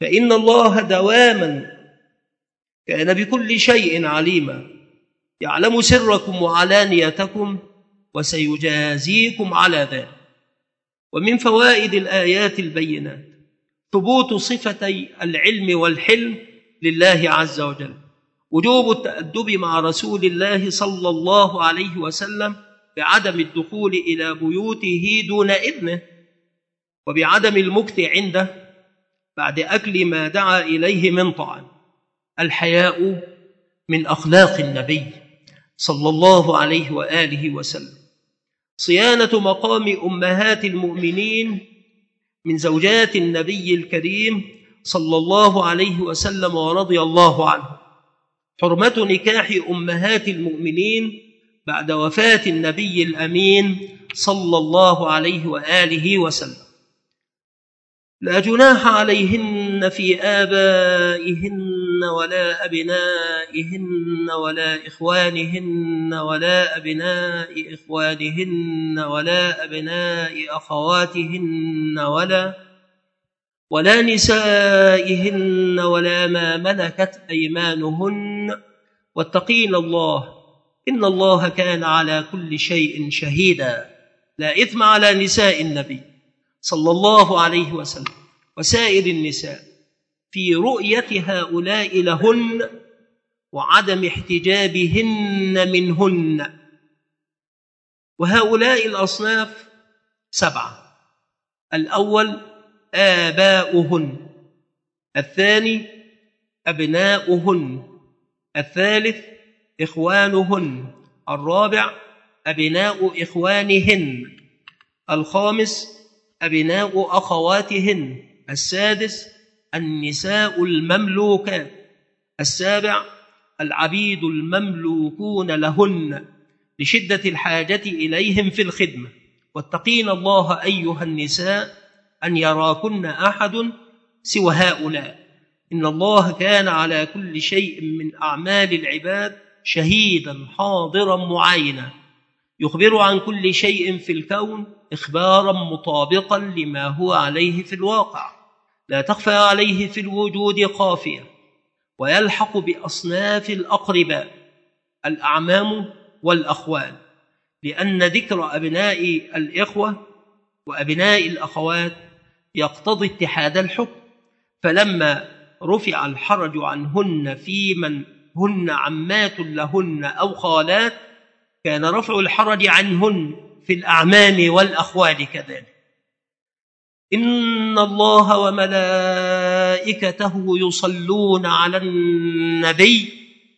فإن الله دواما كان بكل شيء عليما، يعلم سركم وعلانيتكم وسيجازيكم على ذلك. ومن فوائد الآيات البينات ثبوت صفتي العلم والحلم لله عز وجل، وجوب التأدب مع رسول الله صلى الله عليه وسلم بعدم الدخول إلى بيوته دون إذنه، وبعدم المكث عنده بعد أكل ما دعا إليه من طعام. الحياء من أخلاق النبي صلى الله عليه وآله وسلم. صيانة مقام أمهات المؤمنين من زوجات النبي الكريم صلى الله عليه وسلم ورضي الله عنه. حرمة نكاح أمهات المؤمنين بعد وفاة النبي الأمين صلى الله عليه وآله وسلم. لا جناح عليهن في آبائهن ولا أبنائهن ولا إخوانهن ولا أبناء إخوانهن ولا أبناء أخواتهن ولا ولا نسائهن ولا ما ملكت أيمانهن، واتقين الله إن الله كان على كل شيء شهيدا. لا إثم على نساء النبي صلى الله عليه وسلم وسائر النساء في رؤية هؤلاء لهن وعدم احتجابهن منهن. وهؤلاء الأصناف سبعة: الأول آباؤهن، الثاني أبناؤهن، الثالث إخوانهن، الرابع أبناء إخوانهن، الخامس أبناء أخواتهن، السادس النساء المملوكات، السابع العبيد المملوكون لهن لشدة الحاجة إليهم في الخدمة. واتقين الله أيها النساء أن يراكن أحد سوى هؤلاء، إن الله كان على كل شيء من أعمال العباد شهيدا حاضرا معاينا، يخبر عن كل شيء في الكون إخبارا مطابقا لما هو عليه في الواقع، لا تخفى عليه في الوجود خافية. ويلحق بأصناف الأقرباء الأعمام والأخوال، لأن ذكر أبناء الإخوة وأبناء الأخوات يقتضي اتحاد الحكم، فلما رفع الحرج عنهن في من هن عمات لهن أو خالات كان رفع الحرج عنهن في الأعمام والأخوال كذلك. إن الله وملائكته يصلون على النبي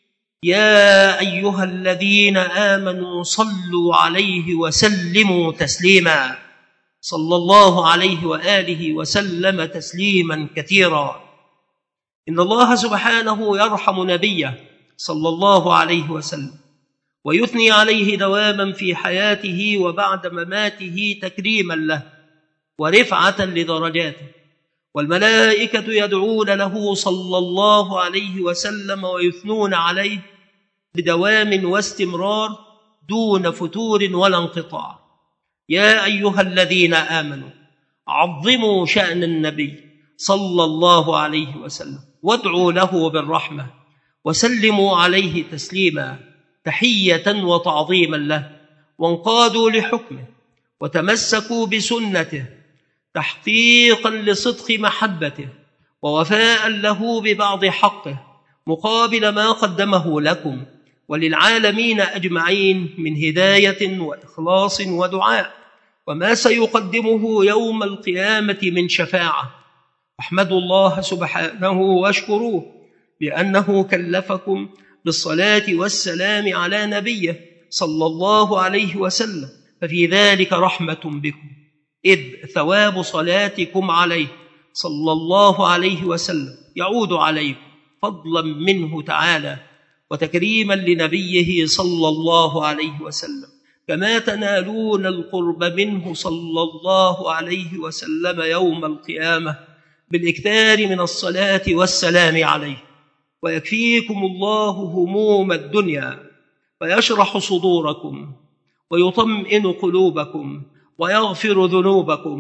يا أيها الذين آمنوا صلوا عليه وسلموا تسليما، صلى الله عليه وآله وسلم تسليما كثيرا. إن الله سبحانه يرحم نبيه صلى الله عليه وسلم ويثني عليه دواما في حياته وبعد مماته تكريما له ورفعة لدرجاته، والملائكة يدعون له صلى الله عليه وسلم ويثنون عليه بدوام واستمرار دون فتور ولا انقطاع. يا أيها الذين آمنوا عظموا شأن النبي صلى الله عليه وسلم وادعوا له بالرحمة وسلموا عليه تسليما، تحية وتعظيما له، وانقادوا لحكمه وتمسكوا بسنته تحقيقا لصدق محبته ووفاء له ببعض حقه مقابل ما قدمه لكم وللعالمين أجمعين من هداية وإخلاص ودعاء، وما سيقدمه يوم القيامة من شفاعة. احمدوا الله سبحانه واشكروه بأنه كلفكم بالصلاة والسلام على نبيه صلى الله عليه وسلم، ففي ذلك رحمة بكم، إذ ثواب صلاتكم عليه صلى الله عليه وسلم يعود عليكم فضلا منه تعالى وتكريما لنبيه صلى الله عليه وسلم، كما تنالون القرب منه صلى الله عليه وسلم يوم القيامة بالإكثار من الصلاة والسلام عليه. ويكفيكم الله هموم الدنيا ويشرح صدوركم ويطمئن قلوبكم ويغفر ذنوبكم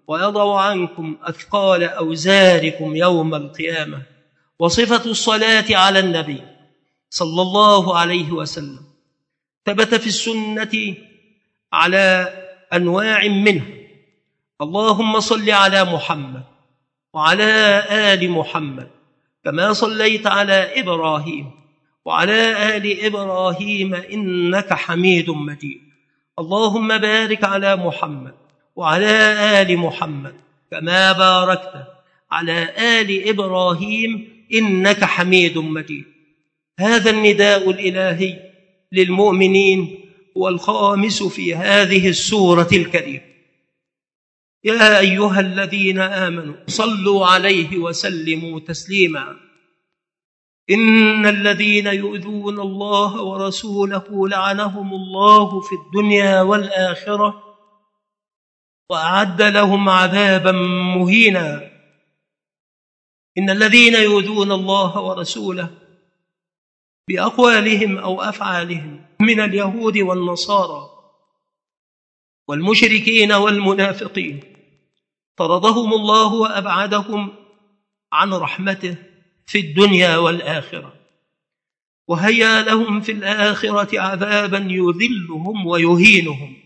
ويضع عنكم أثقال أوزاركم يوم القيامة. وصفة الصلاة على النبي صلى الله عليه وسلم ثبت في السنة على أنواع منها. اللهم صل على محمد وعلى آل محمد كما صليت على إبراهيم وعلى آل إبراهيم إنك حميد مجيد. اللهم بارك على محمد وعلى آل محمد كما باركت على آل إبراهيم إنك حميد مجيد. هذا النداء الإلهي للمؤمنين هو الخامس في هذه السورة الكريمة. يا أيها الذين آمنوا صلوا عليه وسلموا تسليما. إن الذين يؤذون الله ورسوله لعنهم الله في الدنيا والآخرة وأعد لهم عذابا مهينا. إن الذين يؤذون الله ورسوله بأقوالهم أو أفعالهم من اليهود والنصارى والمشركين والمنافقين طردهم الله وأبعدهم عن رحمته في الدنيا والآخرة، وهيا لهم في الآخرة عذابا يذلهم ويهينهم.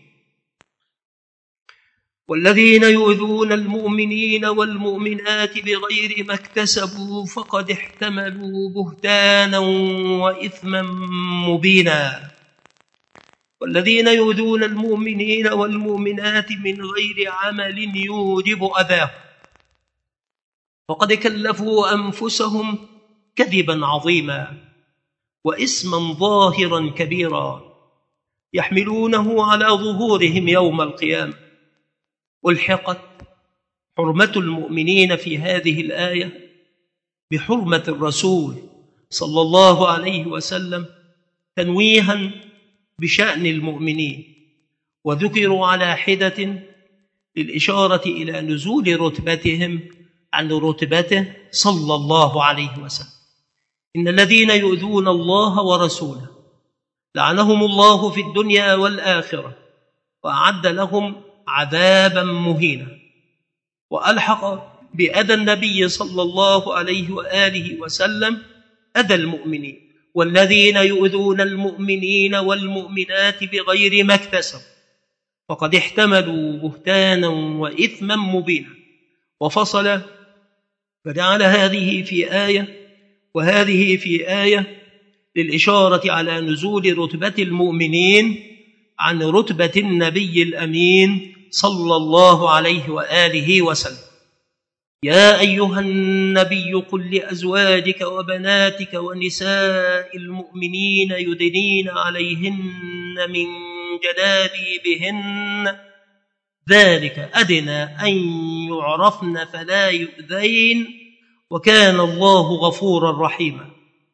والذين يؤذون المؤمنين والمؤمنات بغير ما اكتسبوا فقد احتملوا بهتانا وإثما مبينا. والذين يؤذون المؤمنين والمؤمنات من غير عمل يوجب أذاه فقد كلفوا أنفسهم كذبا عظيما وإثما ظاهرا كبيرا يحملونه على ظهورهم يوم القيامة. ألحقت حرمة المؤمنين في هذه الآية بحرمة الرسول صلى الله عليه وسلم تنويها بشأن المؤمنين، وذكروا على حدة للإشارة إلى نزول رتبتهم عن رتبته صلى الله عليه وسلم. إن الذين يؤذون الله ورسوله لعنهم الله في الدنيا والآخرة وأعد لهم عذابا مهينا. وألحق بأذى النبي صلى الله عليه وآله وسلم أذى المؤمنين. والذين يؤذون المؤمنين والمؤمنات بغير ما اكتسبوا فقد احتملوا بهتانا وإثما مبينا. وفصل فجعل هذه في آية وهذه في آية للإشارة على نزول رتبة المؤمنين عن رتبة النبي الأمين صلى الله عليه وآله وسلم. يا أيها النبي قل لأزواجك وبناتك ونساء المؤمنين يدنين عليهن من جلابيبهن ذلك أدنى أن يعرفن فلا يؤذين وكان الله غفورا رحيما.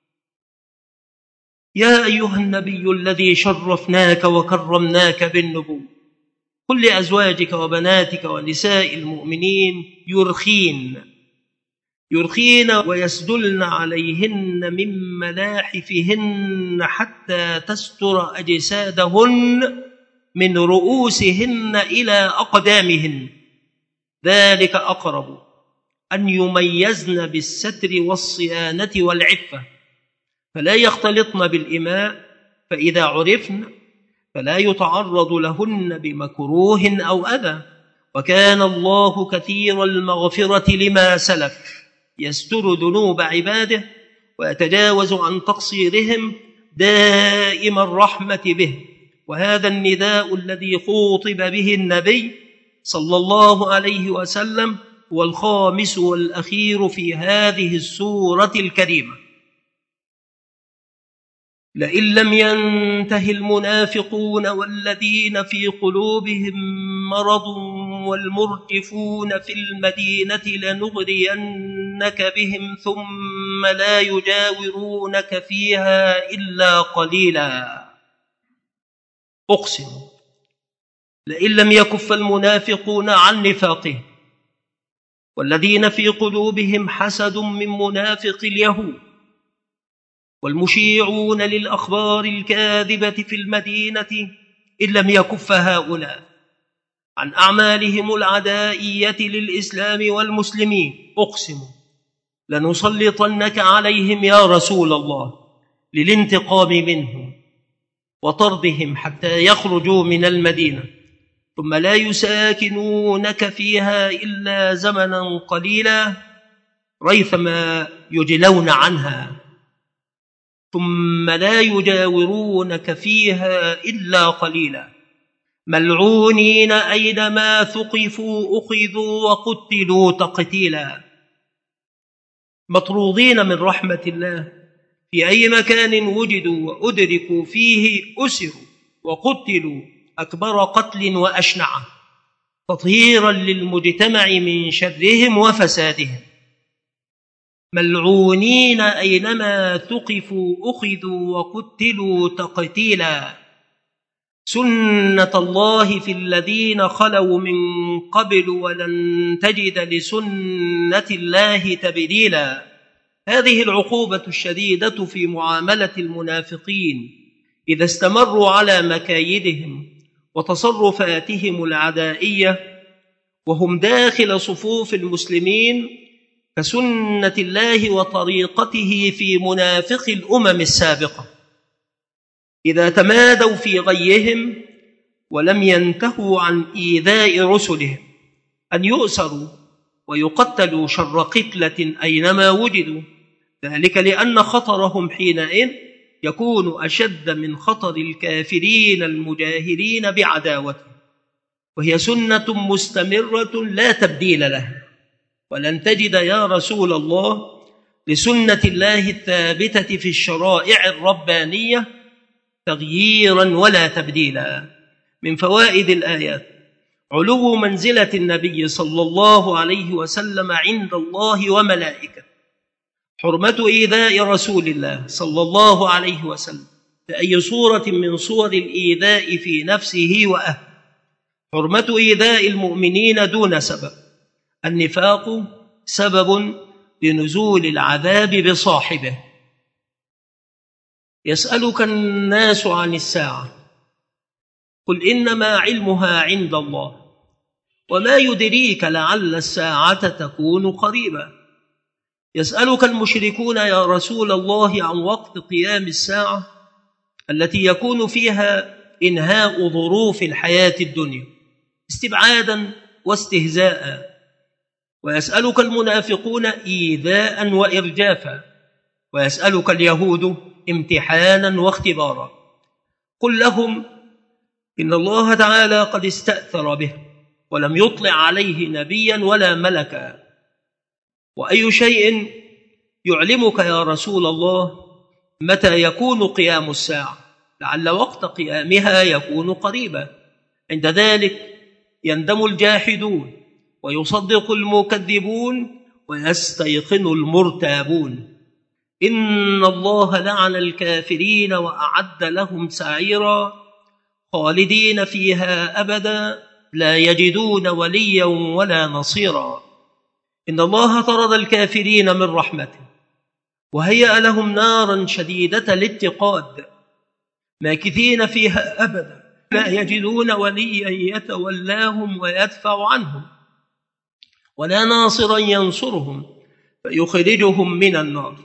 يا أيها النبي الذي شرفناك وكرمناك بالنبوة قل لأزواجك وبناتك ونساء المؤمنين يرخين يرخين ويسدلن عليهن من ملاحفهن حتى تستر أجسادهن من رؤوسهن إلى أقدامهن ذلك أقرب أن يميزن بالستر والصيانة والعفة فلا يختلطن بالإماء، فإذا عرفن فلا يتعرض لهن بمكروه أو أذى، وكان الله كثير المغفرة لما سلف يستر ذنوب عباده ويتجاوز عن تقصيرهم دائم الرحمة به. وهذا النداء الذي خوطب به النبي صلى الله عليه وسلم هو الخامس والأخير في هذه السورة الكريمة. لئن لم ينته المنافقون والذين في قلوبهم مرض والمرجفون في المدينة لنغرينك بهم ثم لا يجاورونك فيها إلا قليلا. أقسم لئن لم يكف المنافقون عن نفاقهم والذين في قلوبهم حسد من منافق اليهود والمشيعون للأخبار الكاذبة في المدينة إن لم يكف هؤلاء عن أعمالهم العدائية للإسلام والمسلمين، أقسم لنسلطنك عليهم يا رسول الله للانتقام منهم وطردهم حتى يخرجوا من المدينة، ثم لا يساكنونك فيها إلا زمنا قليلا ريثما يجلون عنها، ثم لا يجاورونك فيها إلا قليلا، ملعونين أينما ثقفوا أخذوا وقتلوا تقتيلا، مطرودين من رحمة الله في أي مكان وجدوا وأدركوا فيه أسروا وقتلوا أكبر قتل وأشنعه، تطهيرا للمجتمع من شرهم وفسادهم، ملعونين أينما ثقفوا أخذوا وقتلوا تقتيلا، سنة الله في الذين خلوا من قبل ولن تجد لسنة الله تبديلا. هذه العقوبة الشديدة في معاملة المنافقين إذا استمروا على مكايدهم وتصرفاتهم العدائية وهم داخل صفوف المسلمين، كسنة الله وطريقته في منافق الأمم السابقة إذا تمادوا في غيهم ولم ينتهوا عن إيذاء رسلهم أن يؤسروا ويقتلوا شر قتلة أينما وجدوا، ذلك لأن خطرهم حينئذ يكون أشد من خطر الكافرين المجاهرين بعداوته، وهي سنة مستمرة لا تبديل لها، ولن تجد يا رسول الله لسنة الله الثابتة في الشرائع الربانية تغييرا ولا تبديلا. من فوائد الآيات علو منزلة النبي صلى الله عليه وسلم عند الله وملائكته، حرمة إيذاء رسول الله صلى الله عليه وسلم بأي صورة من صور الإيذاء في نفسه وأهله، حرمة إيذاء المؤمنين دون سبب، النفاق سبب لنزول العذاب بصاحبه. يسألك الناس عن الساعة قل إنما علمها عند الله وما يدريك لعل الساعة تكون قريبا. يسألك المشركون يا رسول الله عن وقت قيام الساعة التي يكون فيها إنهاء ظروف الحياة الدنيا استبعادا واستهزاء، ويسألك المنافقون إيذاء وإرجافا، ويسألك اليهود امتحانا واختبارا. قل لهم إن الله تعالى قد استأثر به ولم يطلع عليه نبيا ولا ملكا، وأي شيء يعلمك يا رسول الله متى يكون قيام الساعة، لعل وقت قيامها يكون قريبا، عند ذلك يندم الجاحدون ويصدق المكذبون ويستيقن المرتابون. إن الله لعن الكافرين وأعد لهم سعيرا خالدين فيها أبدا لا يجدون وليا ولا نصيرا. إن الله طرد الكافرين من رحمته وهيأ لهم نارا شديدة الاتقاد ماكثين فيها أبدا لا يجدون وليا يتولاهم ويدفع عنهم ولا ناصرا ينصرهم فيخرجهم من النار.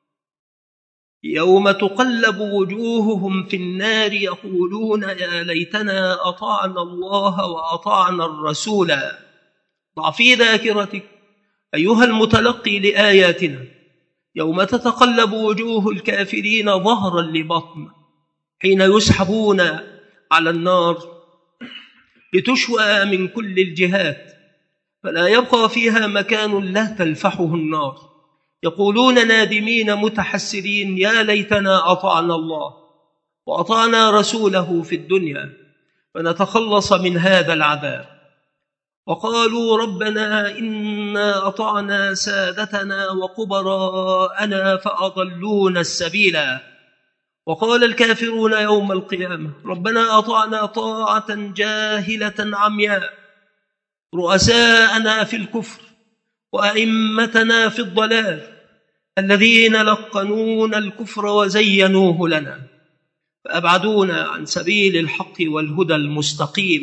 يوم تقلب وجوههم في النار يقولون يا ليتنا أطعنا الله وأطعنا الرسول. ضع في ذاكرتك أيها المتلقي لآياتنا يوم تتقلب وجوه الكافرين ظهرا لبطن حين يسحبون على النار لتشوى من كل الجهات فلا يبقى فيها مكان لا تلفحه النار، يقولون نادمين متحسرين يا ليتنا أطعنا الله وأطعنا رسوله في الدنيا فنتخلص من هذا العذاب. وقالوا ربنا إنا أطعنا سادتنا وكبراءنا فأضلونا السبيلا. وقال الكافرون يوم القيامة ربنا أطعنا طاعة جاهلة عمياء رؤساءنا في الكفر وأئمتنا في الضلال الذين لقنونا الكفر وزينوه لنا فأبعدونا عن سبيل الحق والهدى المستقيم.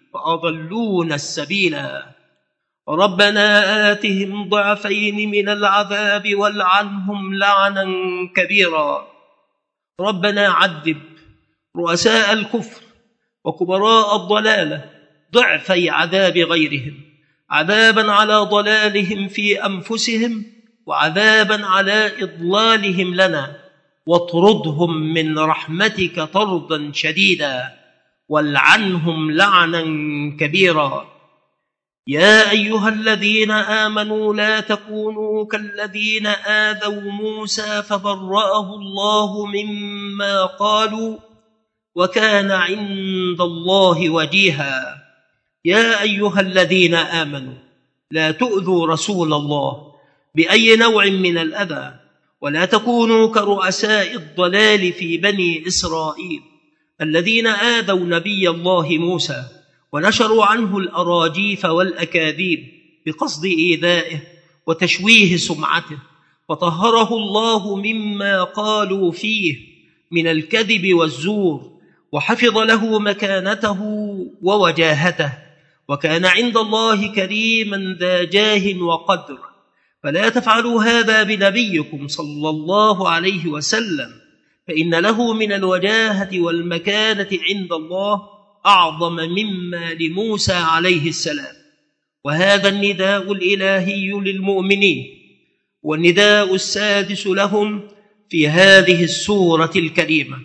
فأضلون السبيلا. ربنا آتهم ضعفين من العذاب والعنهم لعنا كبيرا. ربنا عذب رؤساء الكفر وكبراء الضلالة ضعفي عذاب غيرهم، عذابا على ضلالهم في أنفسهم وعذابا على إضلالهم لنا، واطردهم من رحمتك طردا شديدا والعنهم لعنا كبيرا. يا أيها الذين آمنوا لا تكونوا كالذين آذوا موسى فبرأه الله مما قالوا وكان عند الله وجيها. يا أيها الذين آمنوا لا تؤذوا رسول الله بأي نوع من الأذى، ولا تكونوا كرؤساء الضلال في بني إسرائيل الذين آذوا نبي الله موسى ونشروا عنه الأراجيف والأكاذيب بقصد إيذائه وتشويه سمعته، فطهره الله مما قالوا فيه من الكذب والزور، وحفظ له مكانته ووجاهته، وكان عند الله كريما ذا جاه وقدر. فلا تفعلوا هذا بنبيكم صلى الله عليه وسلم، فإن له من الوجاهة والمكانة عند الله أعظم مما لموسى عليه السلام. وهذا النداء الإلهي للمؤمنين والنداء السادس لهم في هذه السورة الكريمة.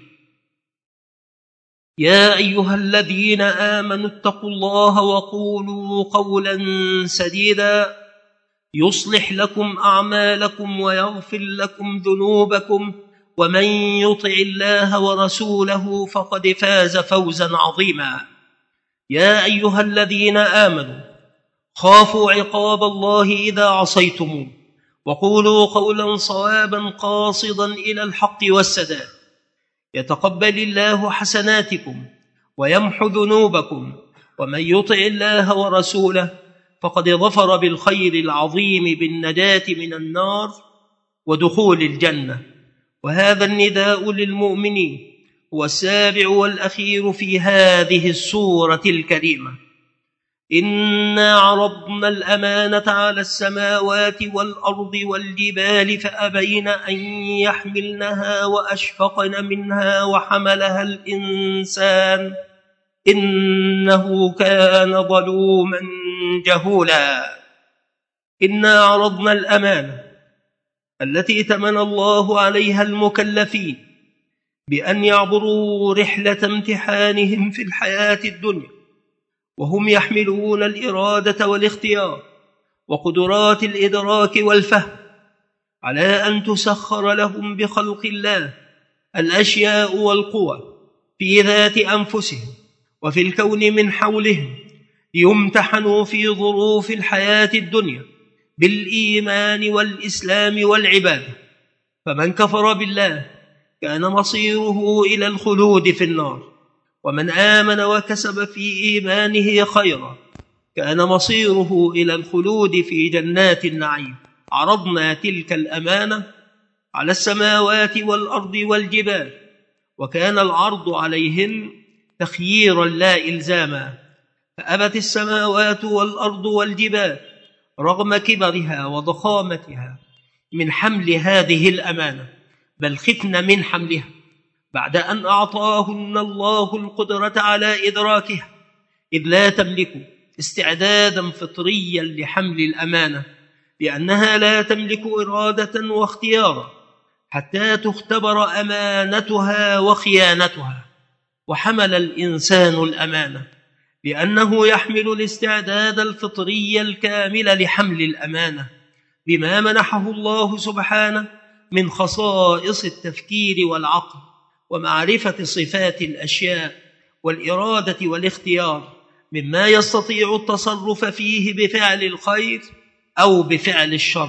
يا أيها الذين آمنوا اتقوا الله وقولوا قولا سديدا يصلح لكم أعمالكم ويغفر لكم ذنوبكم، ومن يطع الله ورسوله فقد فاز فوزا عظيما. يا أيها الذين آمنوا خافوا عقاب الله إذا عصيتموه، وقولوا قولا صوابا قاصدا إلى الحق والسداد. يتقبل الله حسناتكم ويمحو ذنوبكم، ومن يطع الله ورسوله فقد ظفر بالخير العظيم بالنجاة من النار ودخول الجنة. وهذا النداء للمؤمنين هو السابع والأخير في هذه السورة الكريمة. إنا عرضنا الأمانة على السماوات والأرض والجبال فأبين أن يحملنها وأشفقن منها وحملها الإنسان إنه كان ظلوما جهولا. إنا عرضنا الأمانة التي ائتمن الله عليها المكلفين بأن يعبروا رحلة امتحانهم في الحياة الدنيا، وهم يحملون الإرادة والاختيار وقدرات الإدراك والفهم، على أن تسخر لهم بخلق الله الأشياء والقوى في ذات أنفسهم وفي الكون من حولهم، ليمتحنوا في ظروف الحياة الدنيا بالإيمان والإسلام والعبادة. فمن كفر بالله كان مصيره إلى الخلود في النار، ومن آمن وكسب في إيمانه خيرا كان مصيره إلى الخلود في جنات النعيم. عرضنا تلك الأمانة على السماوات والأرض والجبال، وكان العرض عليهن تخييرا لا إلزاما، فأبت السماوات والأرض والجبال رغم كبرها وضخامتها من حمل هذه الأمانة، بل خفن من حملها بعد أن أعطاهن الله القدرة على إدراكها، إذ لا تملك استعدادا فطريا لحمل الأمانة، لأنها لا تملك إرادة واختيارا حتى تختبر أمانتها وخيانتها. وحمل الإنسان الأمانة لأنه يحمل الاستعداد الفطري الكامل لحمل الأمانة بما منحه الله سبحانه من خصائص التفكير والعقل ومعرفة صفات الأشياء والإرادة والاختيار، مما يستطيع التصرف فيه بفعل الخير أو بفعل الشر.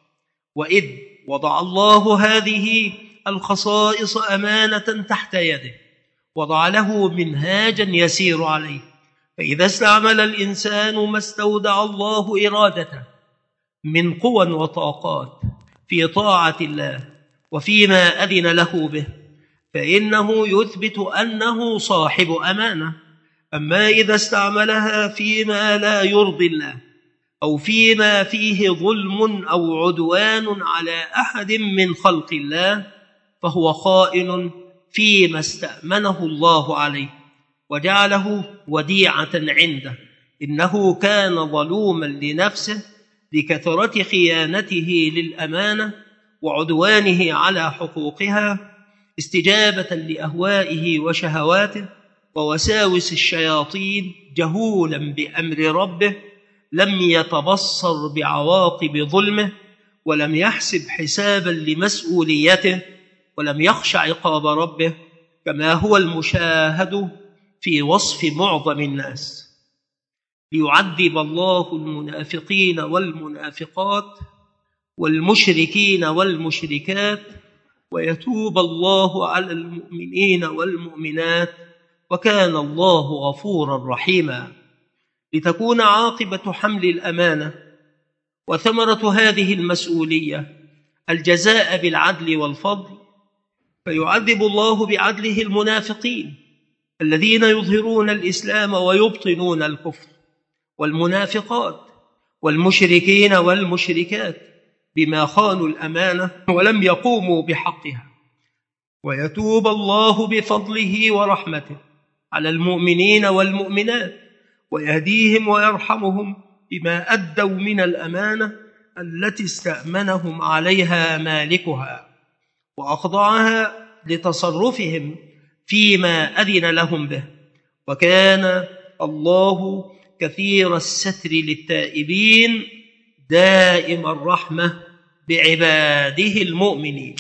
وإذ وضع الله هذه الخصائص أمانة تحت يده، وضع له منهاجا يسير عليه، فإذا استعمل الإنسان ما استودع الله إرادته من قوى وطاقات في طاعة الله وفيما أذن له به، فإنه يثبت أنه صاحب أمانة، أما إذا استعملها فيما لا يرضي الله أو فيما فيه ظلم أو عدوان على أحد من خلق الله فهو خائن فيما استأمنه الله عليه وجعله وديعة عنده، إنه كان ظلوما لنفسه لكثرة خيانته للأمانة وعدوانه على حقوقها استجابة لأهوائه وشهواته ووساوس الشياطين، جهولا بأمر ربه، لم يتبصر بعواقب ظلمه ولم يحسب حسابا لمسؤوليته ولم يخش عقاب ربه، كما هو المشاهد في وصف معظم الناس. ليعذب الله المنافقين والمنافقات والمشركين والمشركات ويتوب الله على المؤمنين والمؤمنات وكان الله غفورا رحيما. لتكون عاقبة حمل الأمانة وثمرة هذه المسؤولية الجزاء بالعدل والفضل، فيعذب الله بعدله المنافقين الذين يظهرون الإسلام ويبطنون الكفر، والمنافقات والمشركين والمشركات بما خانوا الأمانة ولم يقوموا بحقها، ويتوب الله بفضله ورحمته على المؤمنين والمؤمنات ويهديهم ويرحمهم بما أدوا من الأمانة التي استأمنهم عليها مالكها وأخضعها لتصرفهم فيما أذن لهم به، وكان الله كثير الستر للتائبين دائم الرحمة بعباده المؤمنين.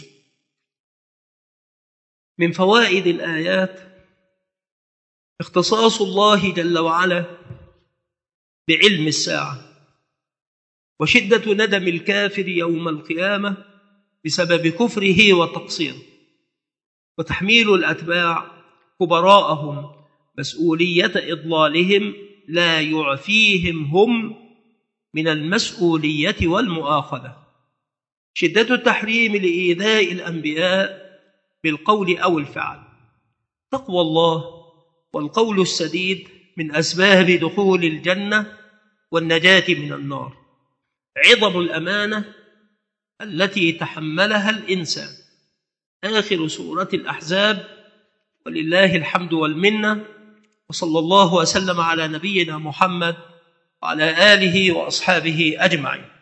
من فوائد الآيات اختصاص الله جل وعلا بعلم الساعة وشدة ندم الكافر يوم القيامة بسبب كفره وتقصيره، وتحميل الأتباع كبراءهم مسؤولية إضلالهم لا يعفيهم هم من المسؤولية والمؤاخذة. شدة التحريم لإيذاء الأنبياء بالقول أو الفعل. تقوى الله والقول السديد من أسباب دخول الجنة والنجاة من النار. عظم الأمانة التي تحملها الإنسان. آخر سورة الأحزاب، ولله الحمد والمنة، وصلى الله وسلم على نبينا محمد وعلى آله وأصحابه أجمعين.